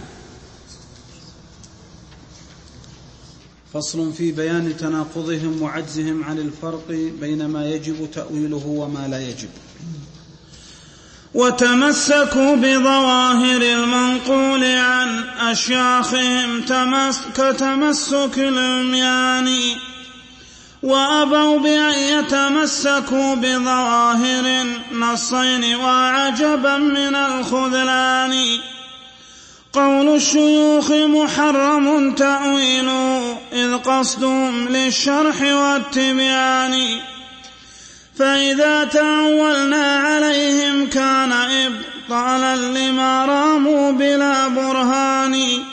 فصل في بيان تناقضهم وعجزهم عن الفرق بين ما يجب تأويله وما لا يجب. وتمسكوا بظواهر المنقول عن أشياخهم كتمسك العميان، وأبوا بأن يتمسكوا بظواهر النصين وعجبا من الخذلان. قول الشيوخ محرم تأويله إذ قصدهم للشرح والتبيان، فإذا تأولنا عليهم كان إبطالا لما راموا بلا برهان.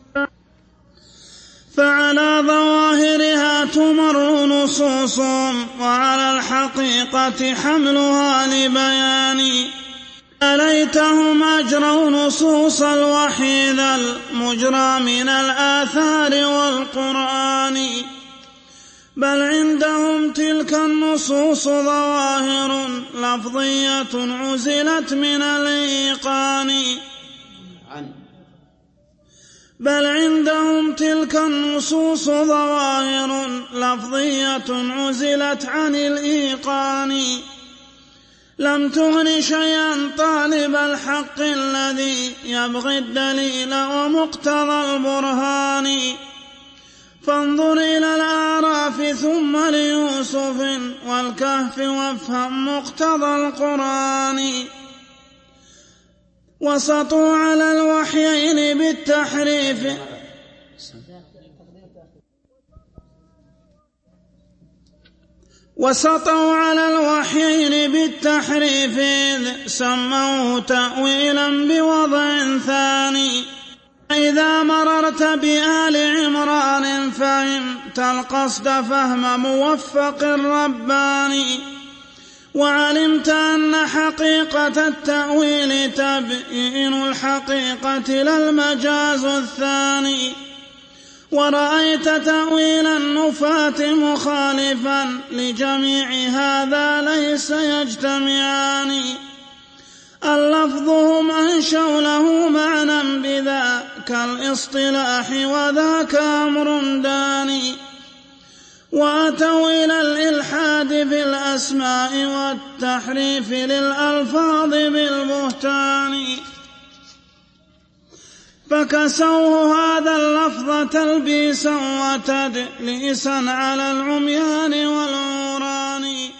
فعلى ظواهرها تمر نصوصهم وعلى الحقيقة حملها لبيان. أليتهم أجروا نصوص الوحي ذا المجرى من الآثار والقرآن، بل عندهم تلك النصوص ظواهر لفظية عزلت من الإيقان. بل عندهم تلك النصوص ظواهر لفظية عزلت عن الإيقان، لم تغن شيئا طالب الحق الذي يبغي الدليل ومقتضى البرهان. فانظر إلى الأعراف ثم ليوسف والكهف وافهم مقتضى القرآن. وسطوا على الوحيين بالتحريف وسطوا على الوحيين بالتحريف إذ سموه تأويلا بوضع ثاني. إذا مررت بآل عمران فهمت القصد فهم موفق رباني، وعلمت أن حقيقة التأويل تبيين الحقيقة لا المجاز الثاني. ورأيت تأويل النفاة مخالفا لجميع هذا ليس يجتمعان. اللفظ هم أنشوا له معنى بذاك الاصطلاح وذاك أمر داني، وأتوا إلى الإلحاد في الأسماء والتحريف للألفاظ بالبهتان، فكسوه هذا اللفظ تلبيسا وتدليسا على العميان والعوران.